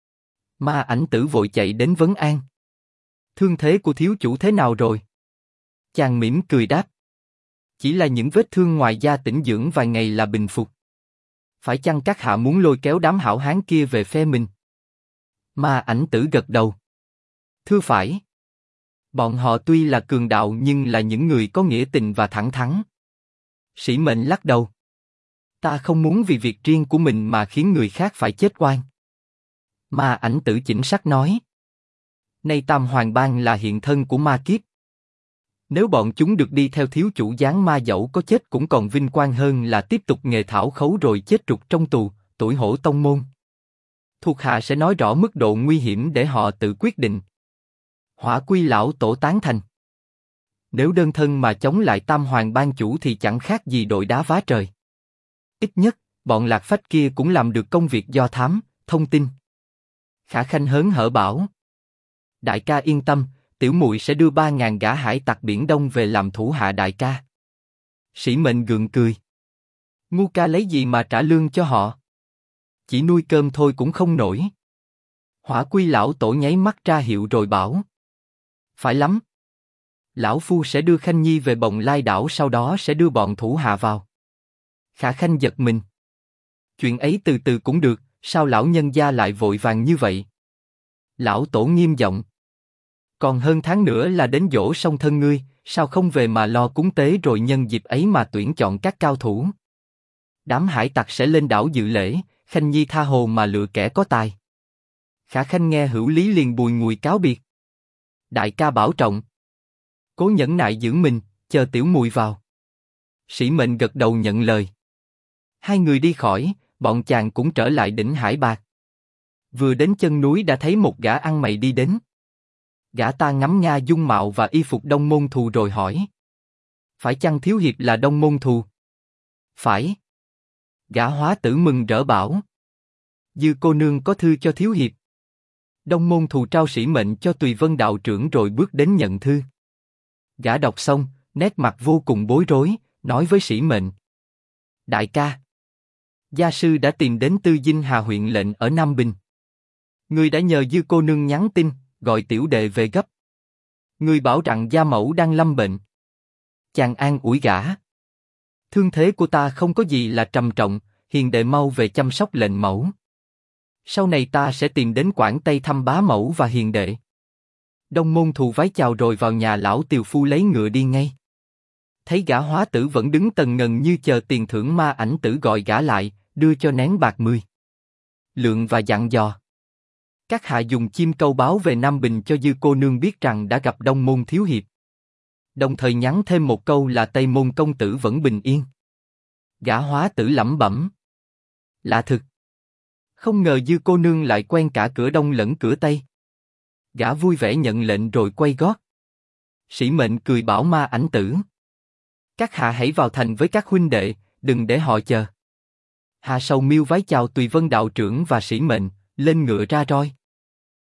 Ma Ảnh Tử vội chạy đến vấn an. Thương thế của thiếu chủ thế nào rồi? Chàng mỉm cười đáp. Chỉ là những vết thương ngoài da tĩnh dưỡng vài ngày là bình phục. Phải chăng các hạ muốn lôi kéo đám hảo hán kia về phe mình? Ma Ảnh Tử gật đầu. Thưa phải. Bọn họ tuy là cường đạo nhưng là những người có nghĩa tình và thẳng thắn. Sĩ Mệnh lắc đầu. Ta không muốn vì việc riêng của mình mà khiến người khác phải chết oan. Ma Ảnh Tử chỉnh sắc nói. Nay Tam Hoàng Ban là hiện thân của ma kiếp. Nếu bọn chúng được đi theo thiếu chủ giáng ma dẫu có chết cũng còn vinh quang hơn là tiếp tục nghề thảo khấu rồi chết rụt trong tù, tuổi hổ tông môn. Thuộc hạ sẽ nói rõ mức độ nguy hiểm để họ tự quyết định. Hỏa Quy lão tổ tán thành. Nếu đơn thân mà chống lại Tam Hoàng Ban chủ thì chẳng khác gì đội đá vá trời. Ít nhất, bọn lạc phách kia cũng làm được công việc do thám, thông tin. Khả Khanh hớn hở bảo. Đại ca yên tâm, tiểu muội sẽ đưa 3.000 gã hải tặc Biển Đông về làm thủ hạ đại ca. Sĩ Mệnh gượng cười. Ngu ca lấy gì mà trả lương cho họ? Chỉ nuôi cơm thôi cũng không nổi. Hỏa Quy lão tổ nháy mắt ra hiệu rồi bảo. Phải lắm. Lão phu sẽ đưa Khanh Nhi về Bồng Lai đảo sau đó sẽ đưa bọn thủ hạ vào. Khả Khanh giật mình. Chuyện ấy từ từ cũng được, sao lão nhân gia lại vội vàng như vậy? Lão tổ nghiêm giọng. Còn hơn tháng nữa là đến giỗ song thân ngươi, sao không về mà lo cúng tế rồi nhân dịp ấy mà tuyển chọn các cao thủ? Đám hải tặc sẽ lên đảo dự lễ, Khanh Nhi tha hồ mà lựa kẻ có tài. Khả Khanh nghe Hữu Lý liền bùi ngùi cáo biệt. Đại ca bảo trọng. Cố nhẫn nại giữ mình, chờ tiểu muội vào. Sĩ Mệnh gật đầu nhận lời. Hai người đi khỏi, bọn chàng cũng trở lại đỉnh Hải Bạc. Vừa đến chân núi đã thấy một gã ăn mày đi đến. Gã ta ngắm nga dung mạo và y phục Đông Môn Thù rồi hỏi: phải chăng thiếu hiệp là Đông Môn Thù? Phải. Gã hóa tử mừng rỡ bảo: Dư cô nương có thư cho thiếu hiệp. Đông Môn Thù trao sĩ mệnh cho Tùy Vân đạo trưởng rồi bước đến nhận thư. Gã đọc xong, nét mặt vô cùng bối rối, nói với sĩ mệnh: đại ca, gia sư đã tìm đến Tư Dinh Hà huyện lệnh ở Nam Bình. Người đã nhờ Dư cô nương nhắn tin, gọi tiểu đệ về gấp. Người bảo rằng gia mẫu đang lâm bệnh. Chàng an ủi gã: thương thế của ta không có gì là trầm trọng, hiền đệ mau về chăm sóc lệnh mẫu. Sau này ta sẽ tìm đến Quảng Tây thăm bá mẫu và hiền đệ. Đông Môn Thù vái chào rồi vào nhà lão tiều phu lấy ngựa đi ngay. Thấy gã hóa tử vẫn đứng tần ngần như chờ tiền thưởng, Ma Ảnh Tử gọi gã lại, đưa cho nén bạc 10 lượng và dặn dò: các hạ dùng chim câu báo về Nam Bình cho Dư cô nương biết rằng đã gặp Đông Môn thiếu hiệp. Đồng thời nhắn thêm một câu là Tây Môn công tử vẫn bình yên. Gã hóa tử lẩm bẩm: lạ thực, không ngờ Dư cô nương lại quen cả cửa Đông lẫn cửa Tây. Gã vui vẻ nhận lệnh rồi quay gót. Sĩ mệnh cười bảo Ma Ảnh Tử: các hạ hãy vào thành với các huynh đệ, đừng để họ chờ. Hà Sầu Miêu vái chào Tùy Vân đạo trưởng và sĩ mệnh, lên ngựa ra roi.